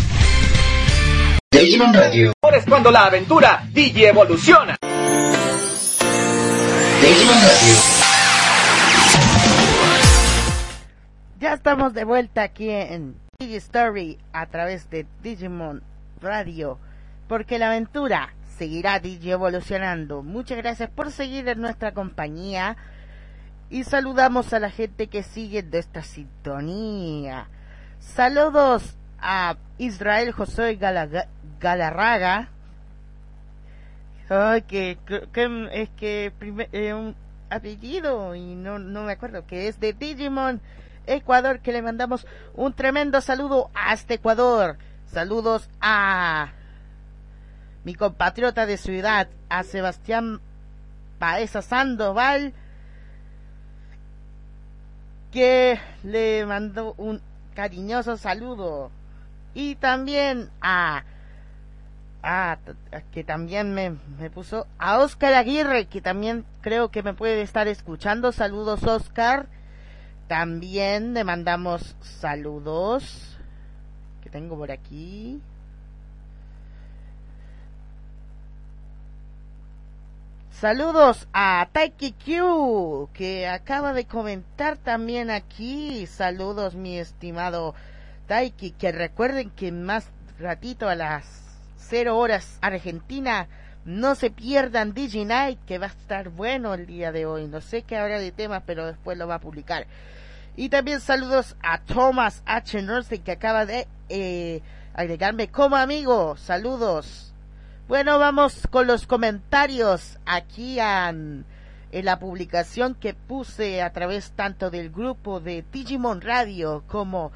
Digimon Radio. Ahora es cuando la aventura Digi evoluciona. Digimon Radio. Ya estamos de vuelta aquí en Digi Story a través de Digimon Radio, porque la aventura seguirá Digi evolucionando. Muchas gracias por seguir en nuestra compañía y saludamos a la gente que sigue de esta sintonía. Saludos a Israel José Galarraga, Ay, que es que un apellido y no me acuerdo, que es de Digimon Ecuador, que le mandamos un tremendo saludo hasta Ecuador. Saludos a mi compatriota de ciudad, a Sebastián Paesa Sandoval, que le mandó un cariñoso saludo. Y también que también me puso a Oscar Aguirre, que también creo que me puede estar escuchando. Saludos, Oscar. También le mandamos saludos que tengo por aquí. Saludos a Taiki Q, que acaba de comentar también aquí. Saludos, mi estimado Taiki, que recuerden que más ratito a las 0 horas Argentina, no se pierdan DigiNight, que va a estar bueno el día de hoy. No sé qué habrá de temas, pero después lo va a publicar. Y también saludos a Thomas H. Nursing, que acaba de agregarme como amigo. Saludos. Bueno, vamos con los comentarios aquí en la publicación que puse a través tanto del grupo de Digimon Radio como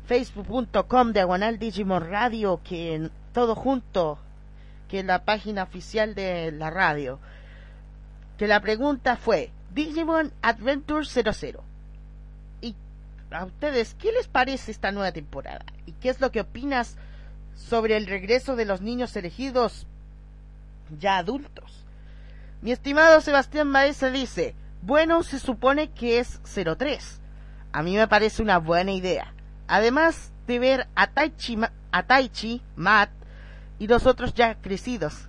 facebook.com/Digimon Radio, que todo junto, que es la página oficial de la radio. Que la pregunta fue Digimon Adventure 00. Y a ustedes, ¿qué les parece esta nueva temporada? ¿Y qué es lo que opinas sobre el regreso de los niños elegidos ya adultos? Mi estimado Sebastián Baeza dice, bueno, se supone que es 03. A mí me parece una buena idea. Además de ver a Taichi, Matt y los otros ya crecidos.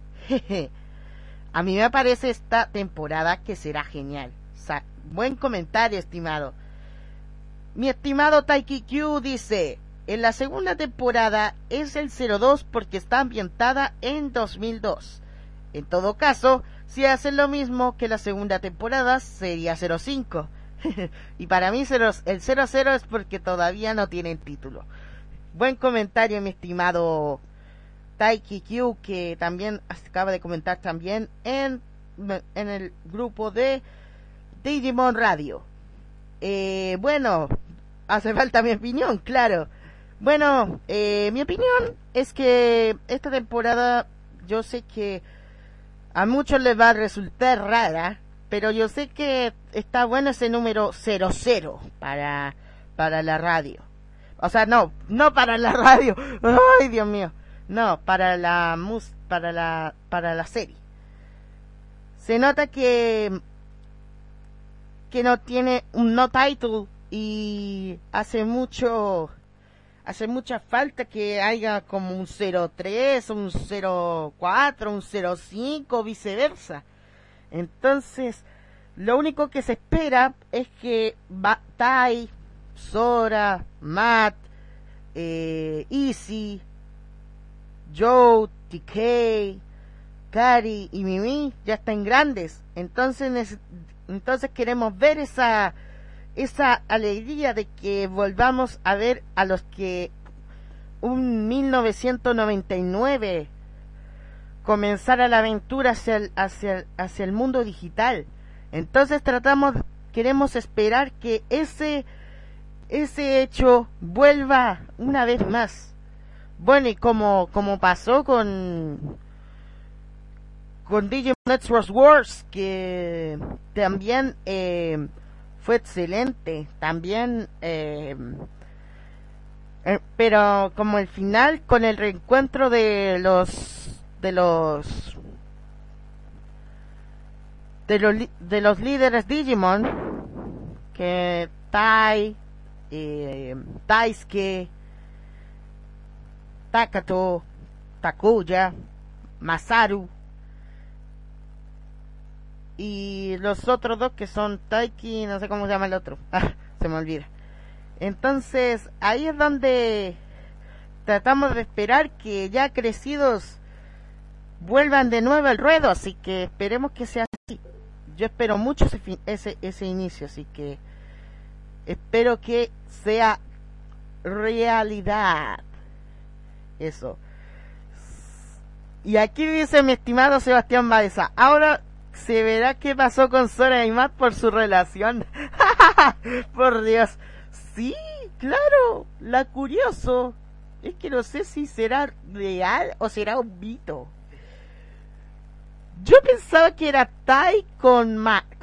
A mí me parece esta temporada que será genial. Buen comentario, estimado. Mi estimado Taiki Q dice, en la segunda temporada es el 02 porque está ambientada en 2002. En todo caso, si hacen lo mismo que la segunda temporada, sería 05. Y para mí el 00 es porque todavía no tienen título. Buen comentario, mi estimado Taiki Q, que también acaba de comentar también en el grupo de Digimon Radio. Bueno, hace falta mi opinión, claro. Bueno, mi opinión es que esta temporada, yo sé que a muchos les va a resultar rara, pero yo sé que está bueno ese número 00 para la radio. O sea, no para la radio. Ay, Dios mío. No, para la serie. Se nota que no tiene un no title y hace mucha falta que haya como un 03, un 04, un 05, viceversa. Entonces, lo único que se espera es que Tai, Sora, Matt, Easy, Joe, TK, Kari y Mimi ya están grandes. Entonces queremos ver esa alegría de que volvamos a ver a los que un 1999 comenzara la aventura hacia el mundo digital. Entonces queremos esperar que ese hecho vuelva una vez más. Bueno, y como pasó con Digimon Network Wars, que también fue excelente, también pero como el final, con el reencuentro de los líderes Digimon, que Tai, Daisuke, Takato, Takuya, Masaru y los otros dos que son Taiki, no sé cómo se llama el otro, se me olvida. Entonces ahí es donde tratamos de esperar que ya crecidos vuelvan de nuevo al ruedo, así que esperemos que sea así. Yo espero mucho ese inicio, así que espero que sea realidad eso. Y aquí dice mi estimado Sebastián Baeza, ahora se verá qué pasó con Sora y Matt por su relación. Por Dios. Sí, claro, la curioso es que no sé si será real o será un mito. Yo pensaba que era Tai con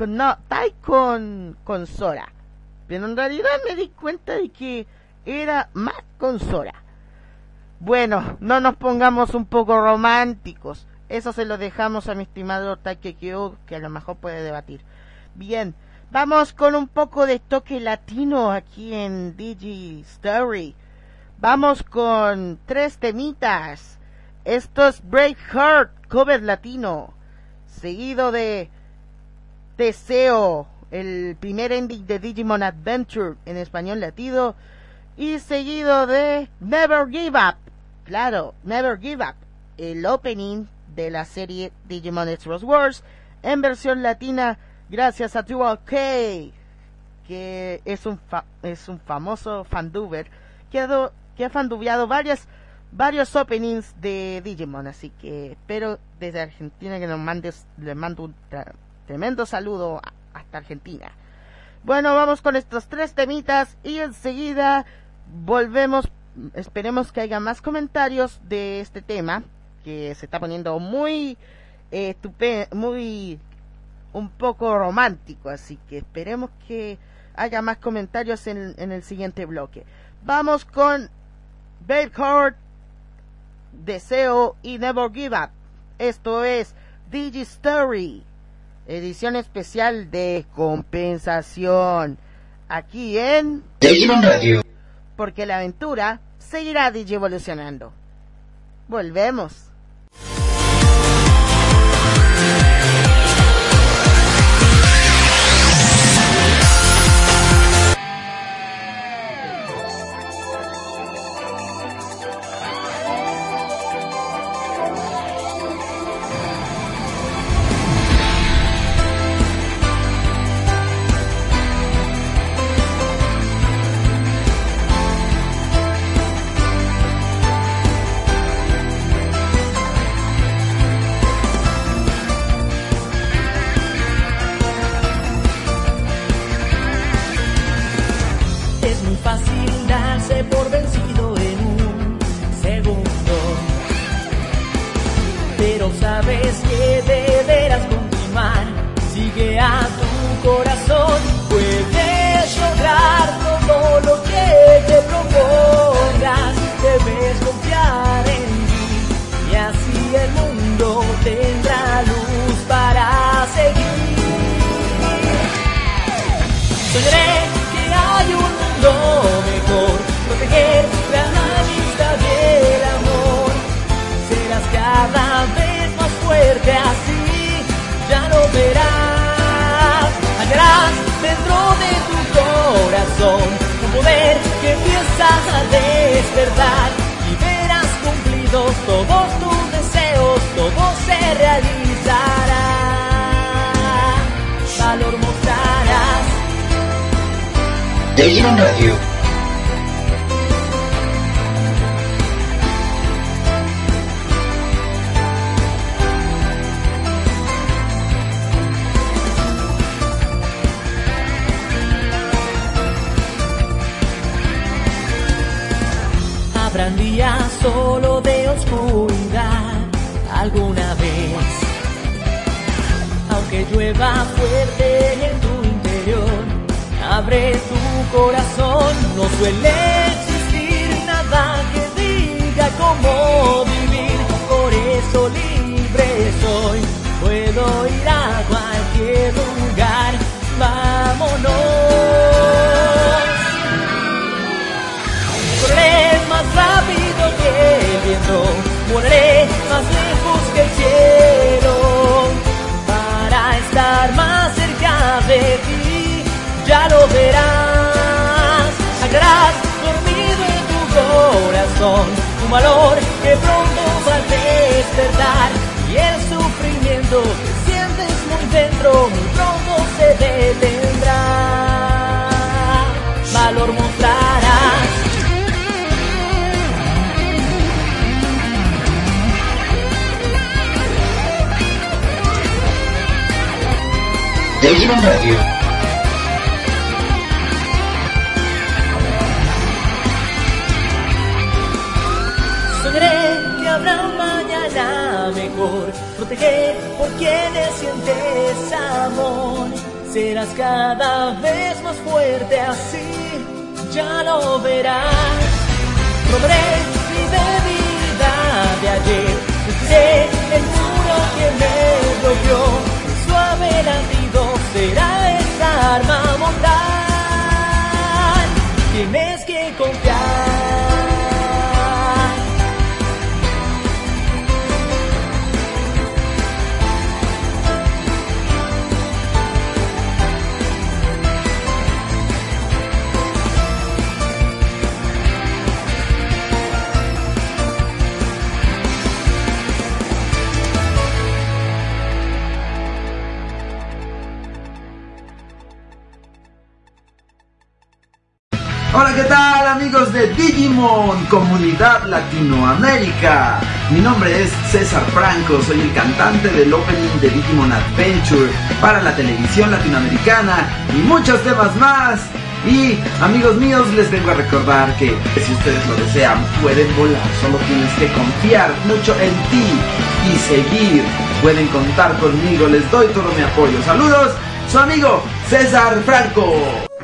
Sora, pero en realidad me di cuenta de que era Matt con Sora. Bueno, no nos pongamos un poco románticos, eso se lo dejamos a mi estimado Takekyo, que a lo mejor puede debatir. Bien, vamos con un poco de toque latino aquí en Digi Story. Vamos con 3 temitas. Esto es Breakheart, cover latino, seguido de Deseo, el primer ending de Digimon Adventure en español latino, y seguido de Never Give Up, claro, Never Give Up, el opening de la serie Digimon X-Road Wars en versión latina gracias a Dual K, que es un famoso fanduber que ha fandubeado varios openings de Digimon, así que espero desde Argentina que le mando un tremendo saludo hasta Argentina. Bueno, vamos con estos 3 temitas y enseguida volvemos. Esperemos que haya más comentarios de este tema que se está poniendo muy muy un poco romántico, así que esperemos que haya más comentarios en el siguiente bloque. Vamos con Breakheart, Deseo y Never Give Up. Esto es Digi Story, edición especial de compensación, aquí en Digimon Radio. Porque la aventura seguirá digievolucionando. Volvemos. Por vencido en un segundo, pero sabes que deberás continuar. Sigue a tu corazón, puedes lograr todo lo que te propongas. Debes confiar en ti y así el mundo tendrá luz para seguir. Soñaré que hay un mundo mejor, proteger la amistad y el amor. Serás cada vez más fuerte, así ya lo verás. Hallarás dentro de tu corazón un poder que empieza a despertar y verás cumplidos todos tus deseos, todo se realizará. Valor mostrarás. Digimon Radio. Habrán días solo de oscuridad alguna vez, aunque llueva fuerte en tu interior. Abre tu corazón, no suele existir nada que diga cómo vivir. Por eso libre soy, puedo ir a cualquier lugar. Vámonos. Correré más rápido que el viento, volaré más lejos que el cielo, para estar más cerca de ti. Ya lo verás, hallarás dormido en tu corazón un valor que pronto va a despertar, y el sufrimiento que sientes muy dentro muy pronto se detendrá. Valor mostrarás. Digimon Radio. Soñaré que habrá un mañana mejor, proteger por quienes sientes amor. Serás cada vez más fuerte, así ya lo verás. Probaré mi debilidad de ayer, sentiré el muro que me bloqueó. El suave latido será esa arma mortal. Tienes que confiar. Hola, ¿qué tal amigos de Digimon, Comunidad Latinoamérica? Mi nombre es César Franco, soy el cantante del opening de Digimon Adventure para la televisión latinoamericana y muchos temas más. Y amigos míos, les vengo a recordar que si ustedes lo desean pueden volar, solo tienes que confiar mucho en ti y seguir. Pueden contar conmigo, les doy todo mi apoyo. Saludos, su amigo César Franco.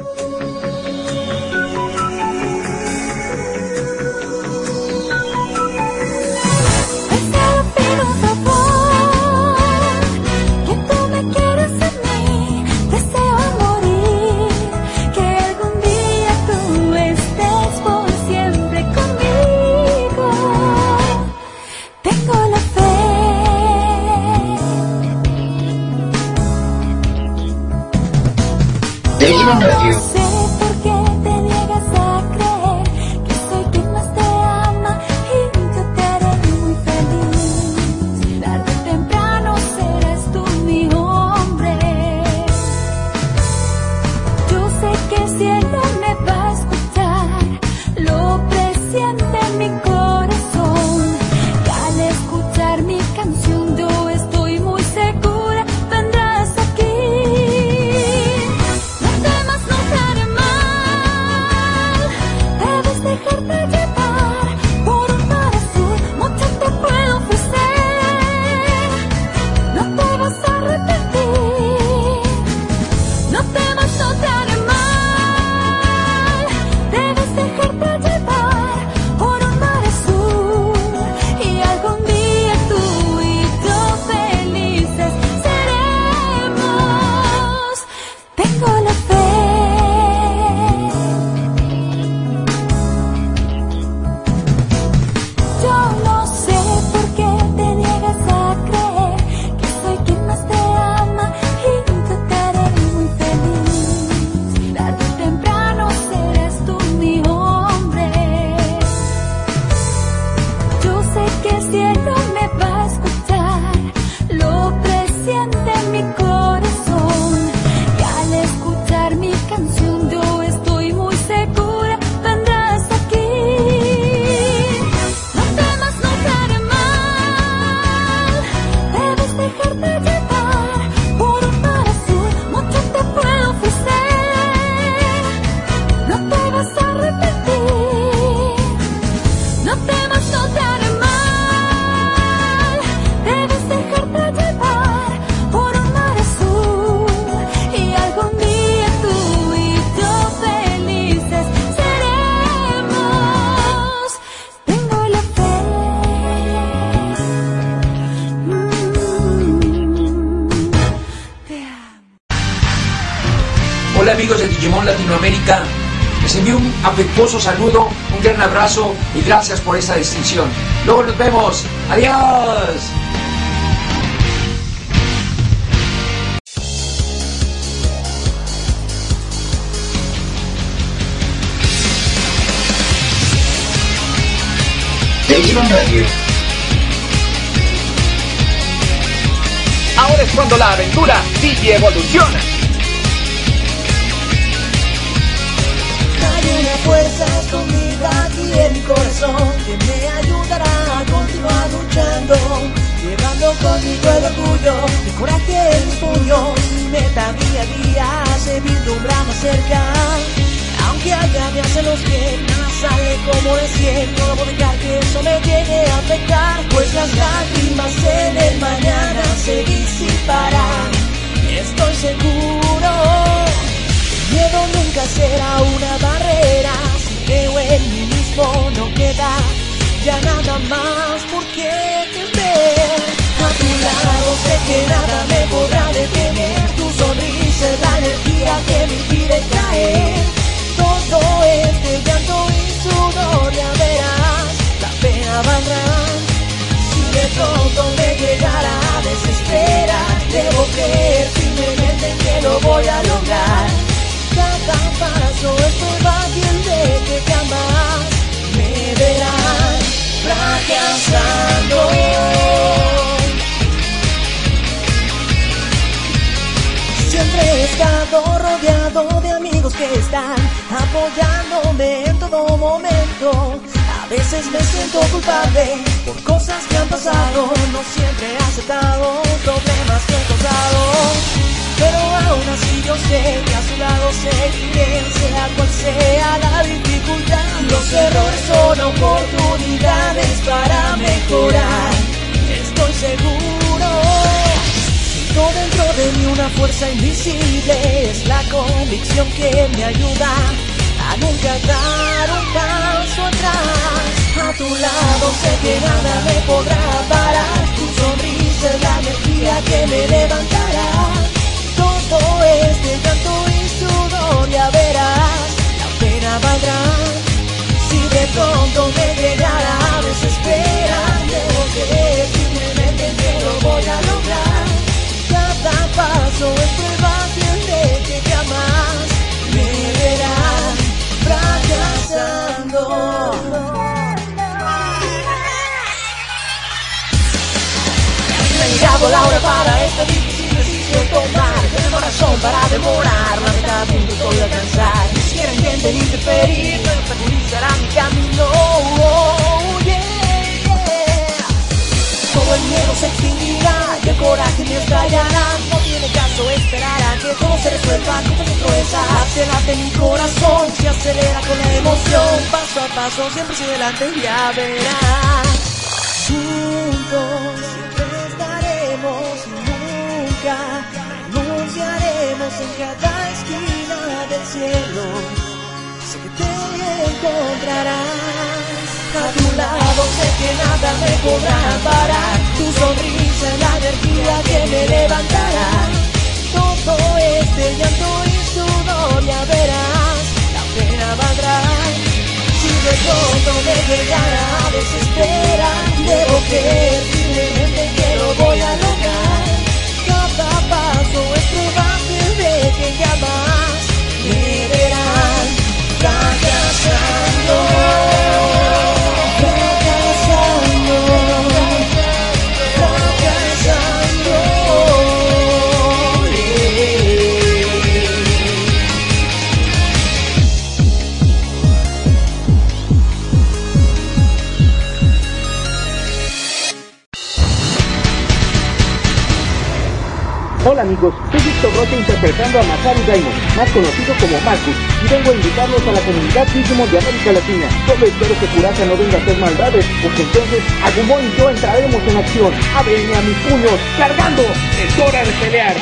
Digimon Radio. No sé por qué te niegas a creer que soy quien más te ama y yo te haré muy feliz. Tarde o temprano serás tú mi hombre. Yo sé que el cielo me va a escuchar, lo presiente en mi corazón. Y al escuchar mi canción yo estoy muy segura, vendrás aquí. Hola amigos de Digimon Latinoamérica, les envío un afectuoso saludo, un gran abrazo y gracias por esta distinción. Luego nos vemos. ¡Adiós! Digimon Radio. Ahora es cuando la aventura Digi evoluciona. Hay una fuerza escondida aquí en mi corazón que me ayudará a continuar luchando, llevando conmigo el orgullo, el coraje en mis puños y me planeta día a día se vislumbra más cerca. Aunque allá me hacen los pies, nada sale como de 100. No debo dejar que eso me llegue a afectar, pues las lágrimas en el mañana se disiparán. Estoy seguro, miedo nunca será una barrera. Si creo en mí mismo no queda ya nada más por qué temer. A tu lado sé que nada me podrá detener. Tu sonrisa es la energía que me impide caer. Todo este llanto y sudor, ya verás, la pena valdrá. Si de pronto me llegara a desesperar, debo creer firmemente que lo voy a lograr. Cada paso estoy valiente que jamás me verán fracasando. Siempre he estado rodeado de amigos que están apoyándome en todo momento. A veces me siento culpable por cosas que han pasado. No siempre he aceptado problemas que he causado, pero aún así yo sé que a su lado seguiré, sea cual sea la dificultad. Los errores son oportunidades para mejorar. Estoy seguro. Siento dentro de mí una fuerza invisible, es la convicción que me ayuda a nunca dar un paso atrás. A tu lado sé que nada me podrá parar. Tu sonrisa es la energía que me levantará. Todo este llanto y sudor, ya verás, la pena valdrá. Si de pronto me llegara a desesperar, debo creer simplemente que lo voy a lograr. Cada paso es prueba de que jamás me verán fracasando. Me ha llegado la hora para este difícil decisión tomar. Tengo razón para demorar, la meta a punto estoy de alcanzar. Ni siquiera intenten interferir, no obstaculizará mi camino. Oh, yeah. Todo el miedo se extinguirá y el coraje me estallará. No tiene caso esperar a que todo se resuelva con tu proeza. Late mi corazón, se acelera con la emoción. Paso a paso, siempre hacia adelante, ya verás. Juntos siempre estaremos y nunca renunciaremos en cada esquina del cielo. Sé que te encontrarás. A tu lado sé que nada me podrá parar. Tu sonrisa es la energía que me levantará. Todo este llanto y sudor, ya verás, la pena valdrá. Si de pronto me llegara a desesperar, debo creer firmemente que lo voy a lograr. Cada paso es prueba de que jamás me verán fracasando. Hola amigos, soy Víctor Rocha interpretando a Masaru Daimon, más conocido como Marcus, y vengo a invitarlos a la comunidad Digimon de América Latina. Solo espero que Kurata no venga a hacer maldades, porque entonces Agumon y yo entraremos en acción. ¡Ábrenme a mis puños! ¡Cargando! ¡Es hora de pelear!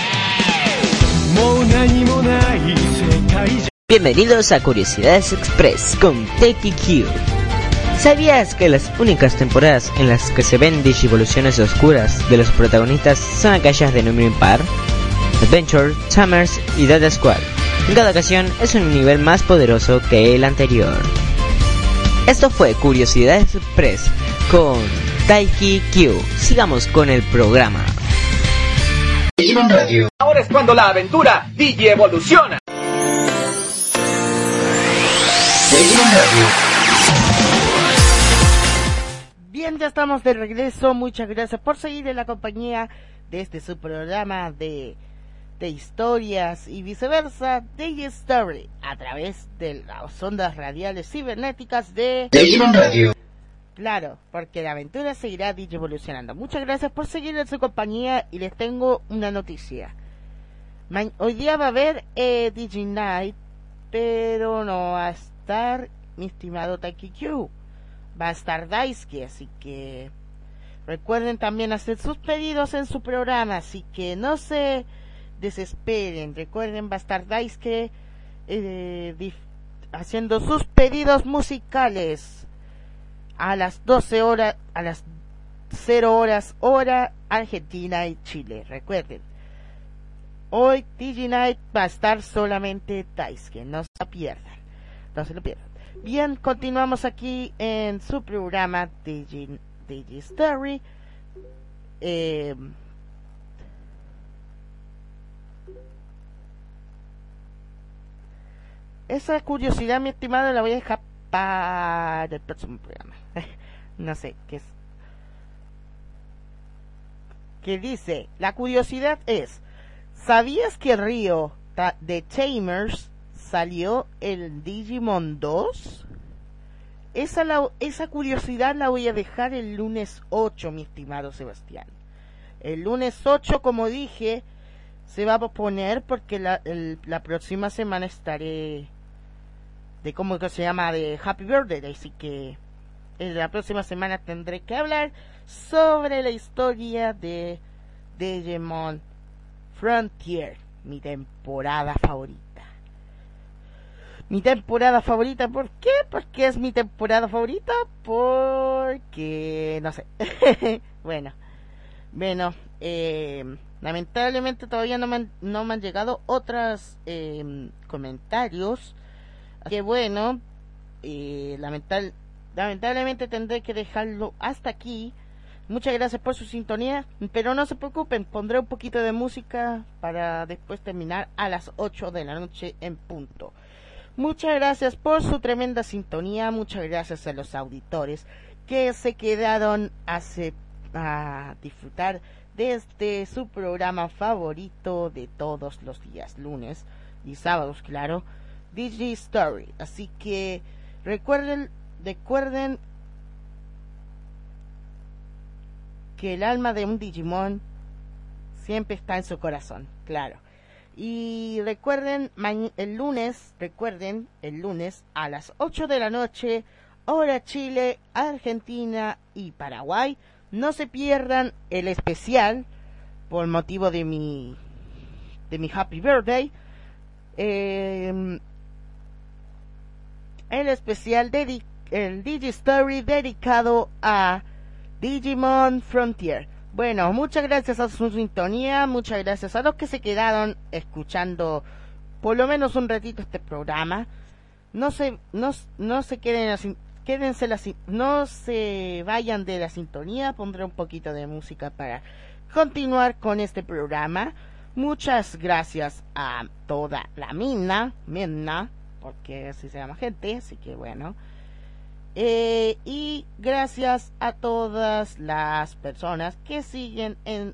Bienvenidos a Curiosidades Express con TQQ. ¿Sabías que las únicas temporadas en las que se ven digivoluciones oscuras de los protagonistas son aquellas de número impar? Adventure, Summers y Data Squad. En cada ocasión es un nivel más poderoso que el anterior. Esto fue Curiosidades Express con Taiki Q. Sigamos con el programa. Digimon Radio. Ahora es cuando la aventura Digi evoluciona. Digimon Radio. Bien, ya estamos de regreso. Muchas gracias por seguir en la compañía de este su programa de historias y viceversa, Digi Story, a través de las ondas radiales cibernéticas de Digimon Radio. Claro, porque la aventura seguirá evolucionando. Muchas gracias por seguir en su compañía y les tengo una noticia. Hoy día va a haber Digi Night, pero no va a estar mi estimado Taiki Q. Va a estar Daisuke, así que recuerden también hacer sus pedidos en su programa, así que no se desesperen. Recuerden, va a estar Daisuke haciendo sus pedidos musicales a las 12 horas, a las 0 horas hora Argentina y Chile. Recuerden, hoy Digi Night va a estar solamente Daisuke, no se lo pierdan, no se lo pierdan. Bien, continuamos aquí en su programa Digi Story. Esa curiosidad, mi estimado, la voy a dejar para el próximo programa. No sé qué es. Que dice, la curiosidad es, ¿sabías que el río de Tamers salió el Digimon 2? Esa curiosidad la voy a dejar el lunes 8, mi estimado Sebastián. El lunes 8, como dije, se va a poner porque la próxima semana estaré de cómo se llama, de Happy Birthday, así que en la próxima semana tendré que hablar sobre la historia de Digimon Frontier, mi temporada favorita. Mi temporada favorita, ¿por qué? Porque es mi temporada favorita, porque no sé. bueno, lamentablemente todavía no me han llegado otros comentarios. Que bueno, lamentablemente tendré que dejarlo hasta aquí. Muchas gracias por su sintonía, pero no se preocupen, pondré un poquito de música para después terminar a las 8 de la noche en punto. Muchas gracias por su tremenda sintonía, muchas gracias a los auditores que se quedaron a disfrutar de este su programa favorito de todos los días, lunes y sábados, claro, Digi Story. Así que recuerden que el alma de un Digimon siempre está en su corazón, claro. Y recuerden, el lunes a las 8 de la noche, hora Chile, Argentina y Paraguay, no se pierdan el especial por motivo de mi Happy Birthday, el especial el Digi Story dedicado a Digimon Frontier. Bueno, muchas gracias a su sintonía, muchas gracias a los que se quedaron escuchando por lo menos un ratito este programa. No se queden así, no se vayan de la sintonía, pondré un poquito de música para continuar con este programa. Muchas gracias a toda la mina, porque así se llama gente, así que bueno. Y gracias a todas las personas que siguen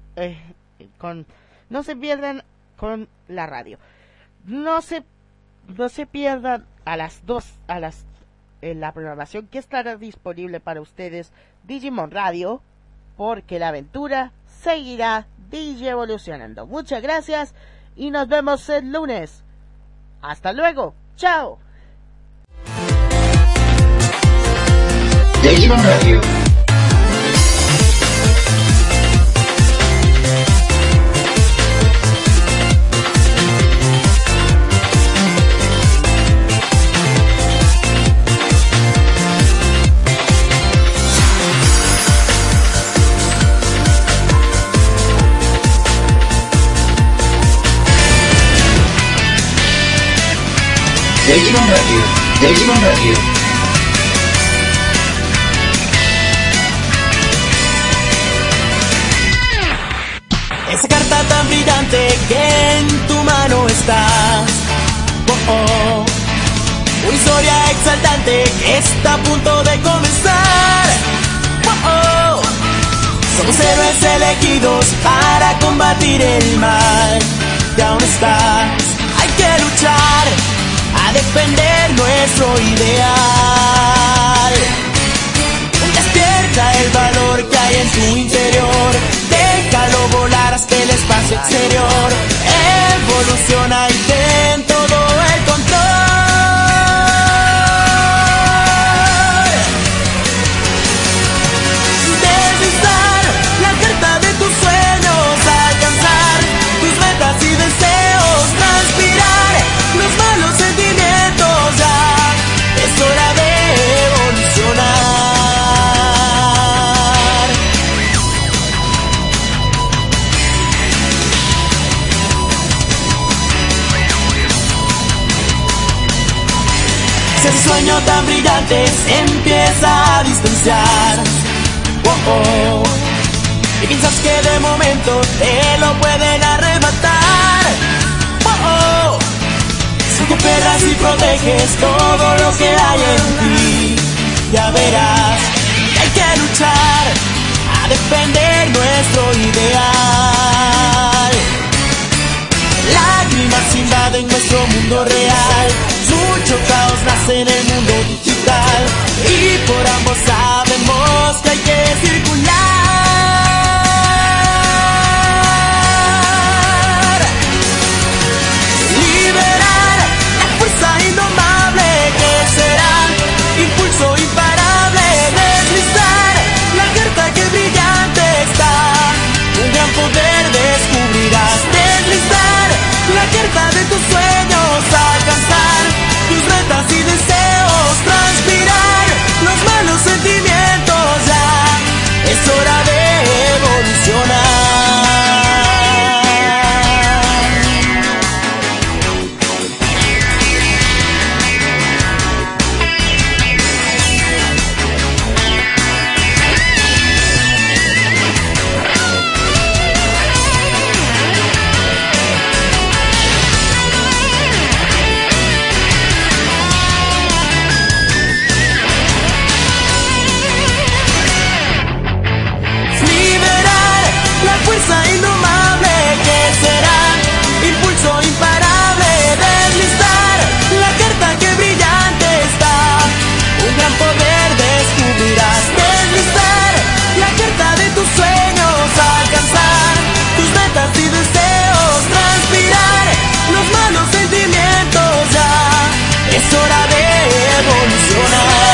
no se pierdan con la radio. No se pierdan a las 2 la programación que estará disponible para ustedes, Digimon Radio, porque la aventura seguirá digievolucionando. Muchas gracias y nos vemos el lunes. Hasta luego. Chao. Digimon Radio. Digimon Radio. Digimon Radio. Esa carta tan brillante que en tu mano está. Una historia exaltante que está a punto de comenzar. Somos héroes elegidos para combatir el mal. Y aún estás, hay que luchar a defender nuestro ideal. Despierta el valor que hay en tu interior. Déjalo volar hasta el espacio exterior. evoluciona y ten todo el control. Deslizar la carta de tus sueños, alcanzar tus metas y deseos, transpirar los malos sentimientos, ya es hora de evolucionar. Ese sueño tan brillante se empieza a distanciar. Y piensas que de momento te lo pueden arrebatar. Si te aferras y proteges todo lo que hay en ti, ya verás que hay que luchar a defender nuestro ideal. Lágrimas invaden nuestro mundo real, mucho caos nace en el mundo digital, y por ambos sabemos que hay que circular. Liberar la fuerza indomable que será impulso imparable. Deslizar la carta que brillante está, un gran poder descubrirás. Deslizar la carta de tus sueños, alcanzar tus metas y deseos, transpirar los malos sentimientos, ya es hora de evolucionar. Fuerza indomable que será impulso imparable. Deslizar la carta que brillante está, un gran poder descubrirás. Deslizar la carta de tus sueños, alcanzar tus metas y deseos, transpirar los malos sentimientos, ya es hora de evolucionar.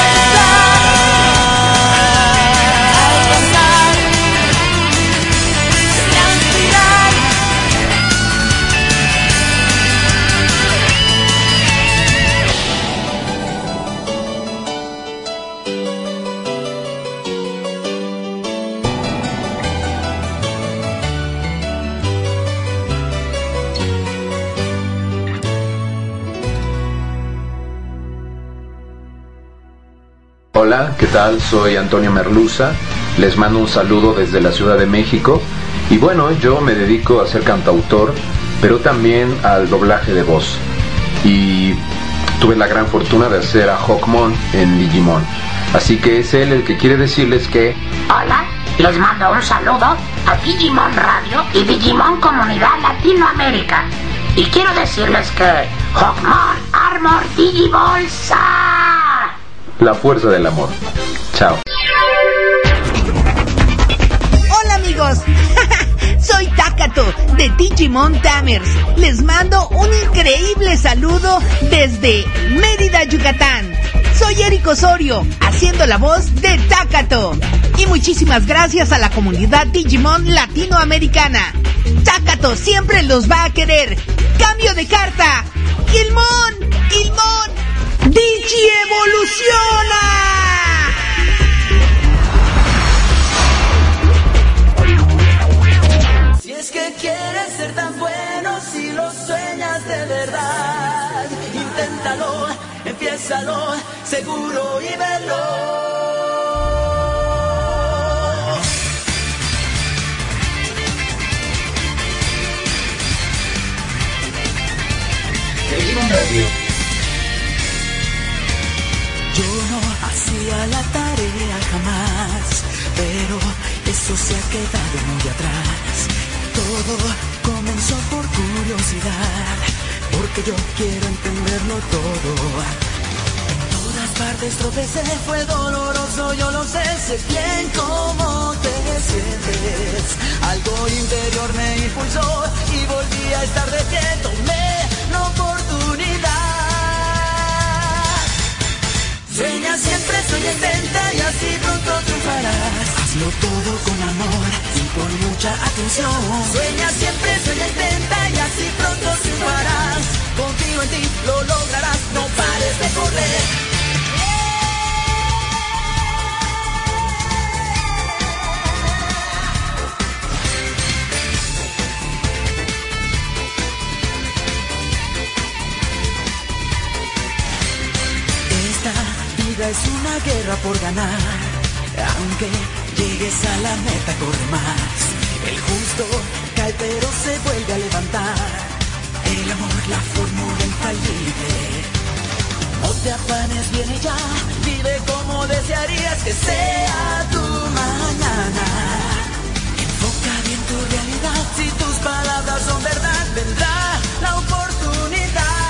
Hola, ¿qué tal? Soy Antonio Merluza, les mando un saludo desde la Ciudad de México y bueno, yo me dedico a ser cantautor, pero también al doblaje de voz y tuve la gran fortuna de hacer a Hawkmon en Digimon, así que es él el que quiere decirles que... Hola, les mando un saludo a Digimon Radio y Digimon Comunidad Latinoamérica y quiero decirles que Hawkmon Armor Digibolsa. La fuerza del amor. Chao. Hola amigos, soy Takato de Digimon Tamers. Les mando un increíble saludo desde Mérida, Yucatán. Soy Eric Osorio, haciendo la voz de Takato. Y muchísimas gracias a la comunidad Digimon latinoamericana. Takato siempre los va a querer. Cambio de carta. Gilmon, Gilmon. ¡Digi evoluciona! Si es que quieres ser tan bueno, si lo sueñas de verdad, inténtalo, empiézalo, seguro y velo. Digimon Radio. Yo no hacía la tarea jamás, pero eso se ha quedado muy atrás. Todo comenzó por curiosidad, porque yo quiero entenderlo todo. En todas partes tropecé, fue doloroso, yo lo sé bien cómo te sientes. Algo interior me impulsó y volví a estar de pie. hazlo todo con amor y con mucha atención. Sueña siempre, sueña, intenta y así pronto triunfarás. Confío en ti, lo lograrás, no pares de correr. Esta vida es una guerra por ganar. Aunque llegues a la meta, corre más. El justo cae pero se vuelve a levantar. El amor, la fórmula infalible. No te afanes, viene ya. Vive como desearías que sea tu mañana. Enfoca bien tu realidad. Si tus palabras son verdad, vendrá la oportunidad.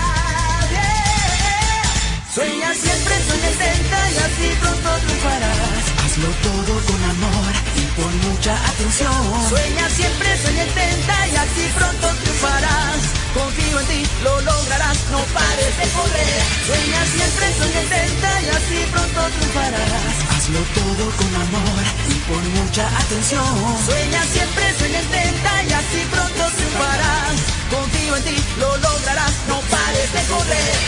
Sueña siempre, sueña, intenta y así pronto triunfarás. Hazlo todo con amor y con mucha atención. Sueña siempre, sueña, intenta y así pronto triunfarás. Confío en ti, lo lograrás, no pares de correr. Sueña siempre, sueña, intenta y así pronto triunfarás. Hazlo todo con amor y con mucha atención. Sueña siempre, sueña, intenta y así pronto triunfarás. Confío en ti, lo lograrás, no pares de correr.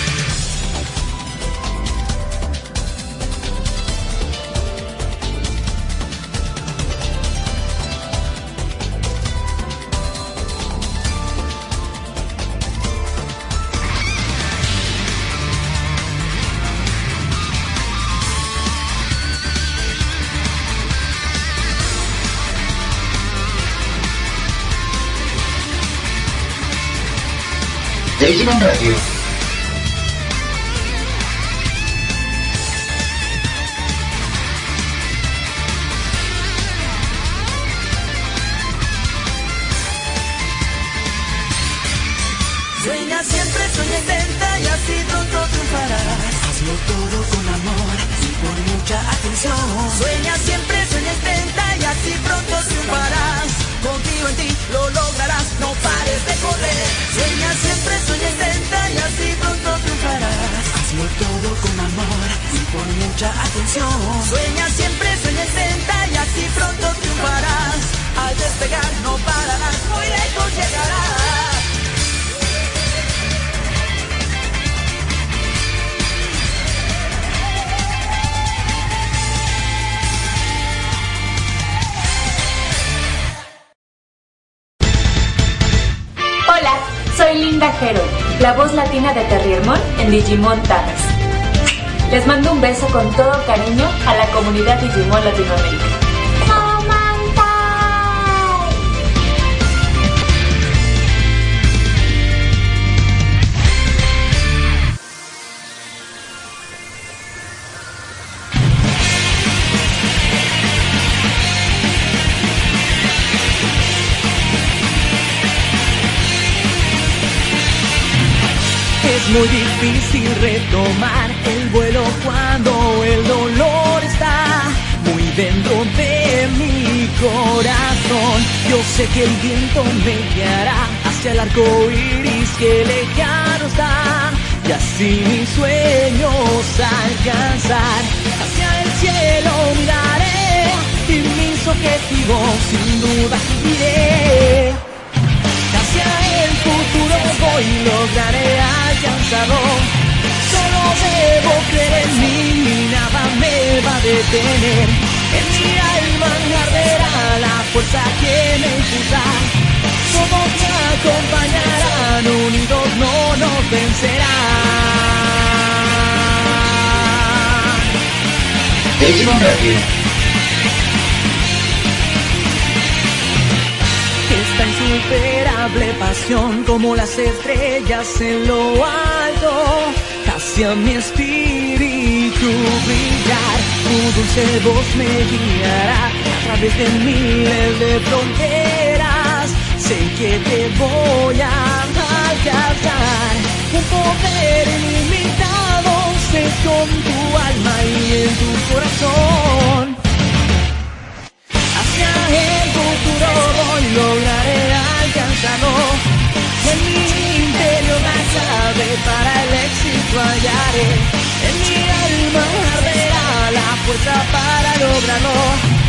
Digimon Radio. Sueña siempre, sueña, intenta y así pronto triunfarás. Hazlo todo con amor y con mucha atención. Sueña siempre, sueña, intenta y así pronto triunfarás. Confío en ti, lo lograrás, no pares de correr. Sueña siempre, sueña, intenta y así pronto triunfarás. Hazlo todo con amor y con mucha atención. Sueña siempre, sueña, intenta y así pronto triunfarás. Al despegar no pararás, muy lejos llegarás. Hola, soy Linda Hero, la voz latina de Terriermon en Digimon Tamers. Les mando un beso con todo cariño a la comunidad Digimon Latinoamérica. Es muy difícil retomar el vuelo cuando el dolor está muy dentro de mi corazón. Yo sé que el viento me guiará hacia el arco iris que lejano está, y así mis sueños alcanzar. Hacia el cielo miraré y mis objetivos sin duda iré. Hacia el futuro voy, lograré alcanzarlo. Solo debo creer en mí y nada me va a detener. En mi alma arderá la fuerza que me impulsa. Todos me acompañarán, unidos no nos vencerán. Digimon Radio. Esta insuperable pasión, como las estrellas en lo alto, hacia mi espíritu brillar. Tu dulce voz me guiará a través de miles de fronteras. Sé que te voy a alcanzar. Un poder ilimitado sé con tu alma y en tu corazón. Hacia el futuro voy, lograré alcanzarlo. En mi interior la clave para el éxito hallaré. En mi alma arderá la fuerza para lograrlo.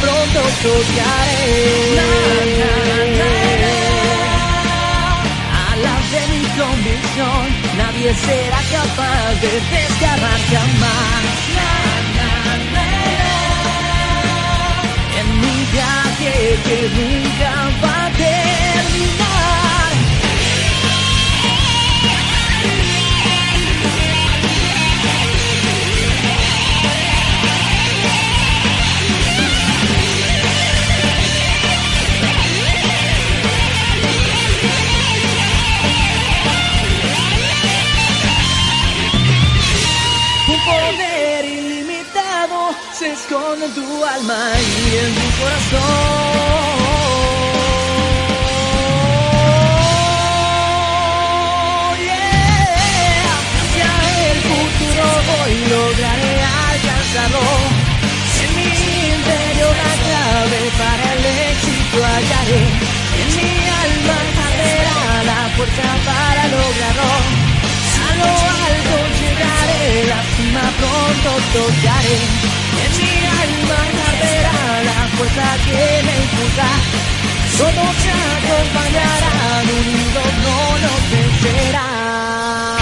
pronto tocaré. Alas de mi convicción, nadie será capaz de desgarrar jamás. En mi viaje que nunca va a terminar. Un poder ilimitado se esconde en tu alma y en tu corazón. Yeah. Hacia el futuro voy, lograré alcanzarlo. En mi interior la clave para el éxito hallaré. En mi alma arderá la fuerza para lograrlo. A lo alto llegaré, la cima pronto tocaré. En mi alma arderá la fuerza que me impulsa. Todos se acompañarán, unidos no nos vencerán.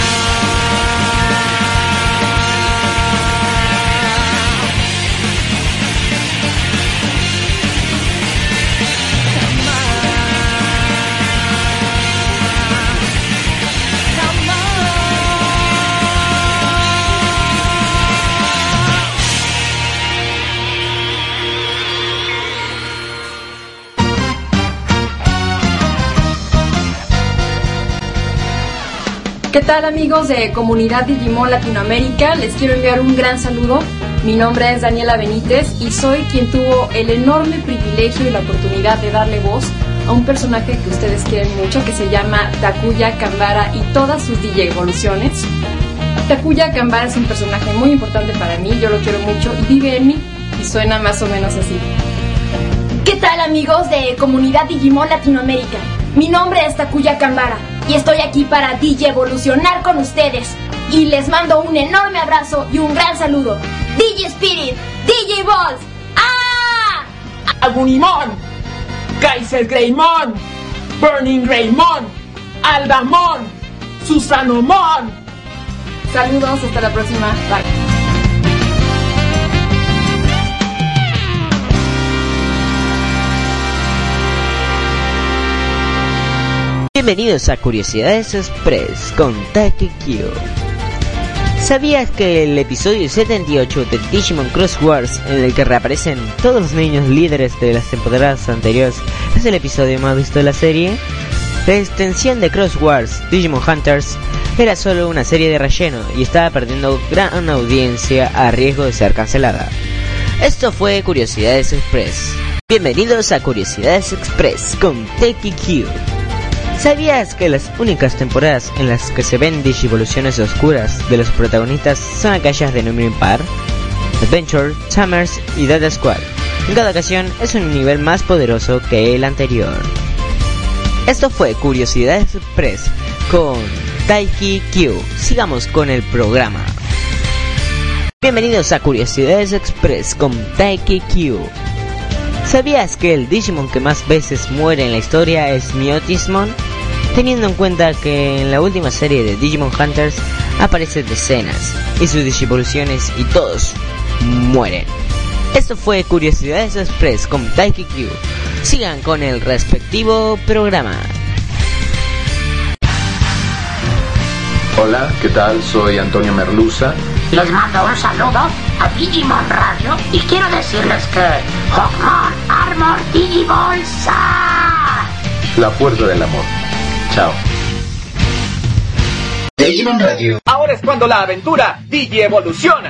¿Qué tal, amigos de Comunidad Digimon Latinoamérica? Les quiero enviar un gran saludo. Mi nombre es Daniela Benítez y soy quien tuvo el enorme privilegio y la oportunidad de darle voz a un personaje que ustedes quieren mucho, que se llama Takuya Kanbara y todas sus DJ evoluciones. Takuya Kanbara es un personaje muy importante para mí, yo lo quiero mucho y vive en mí, y suena más o menos así. ¿Qué tal, amigos de Comunidad Digimon Latinoamérica? Mi nombre es Takuya Kanbara y estoy aquí para DJ evolucionar con ustedes. Y les mando un enorme abrazo y un gran saludo. DJ Spirit, DJ Balls, ¡ah! Agunimon, Kaiser Greymon, Burning Greymon, Aldamon, Susanomon. Saludos, hasta la próxima. Bye. Bienvenidos a Curiosidades Express con Taki Q. ¿Sabías que el episodio 78 de Digimon Cross Wars, en el que reaparecen todos los niños líderes de las temporadas anteriores, es el episodio más visto de la serie? La extensión de Cross Wars Digimon Hunters era solo una serie de relleno y estaba perdiendo gran audiencia a riesgo de ser cancelada. Esto fue Curiosidades Express. Bienvenidos a Curiosidades Express con Taki Q. ¿Sabías que las únicas temporadas en las que se ven digivoluciones oscuras de los protagonistas son aquellas de número impar? Adventure, Summers y Data Squad. En cada ocasión es un nivel más poderoso que el anterior. Esto fue Curiosidades Express con Taiki Q. Sigamos con el programa. Bienvenidos a Curiosidades Express con Taiki Q. ¿Sabías que el Digimon que más veces muere en la historia es Myotismon? Teniendo en cuenta que en la última serie de Digimon Hunters aparecen decenas y sus digivoluciones y todos mueren. Esto fue Curiosidades Express con Taiki Q. Sigan con el respectivo programa. Hola, ¿qué tal? Soy Antonio Merluza. Les mando un saludo a Digimon Radio y quiero decirles que Hawkmon Armor Digibolsa. La fuerza del amor. Chao. Digimon Radio. Ahora es cuando la aventura Digi evoluciona.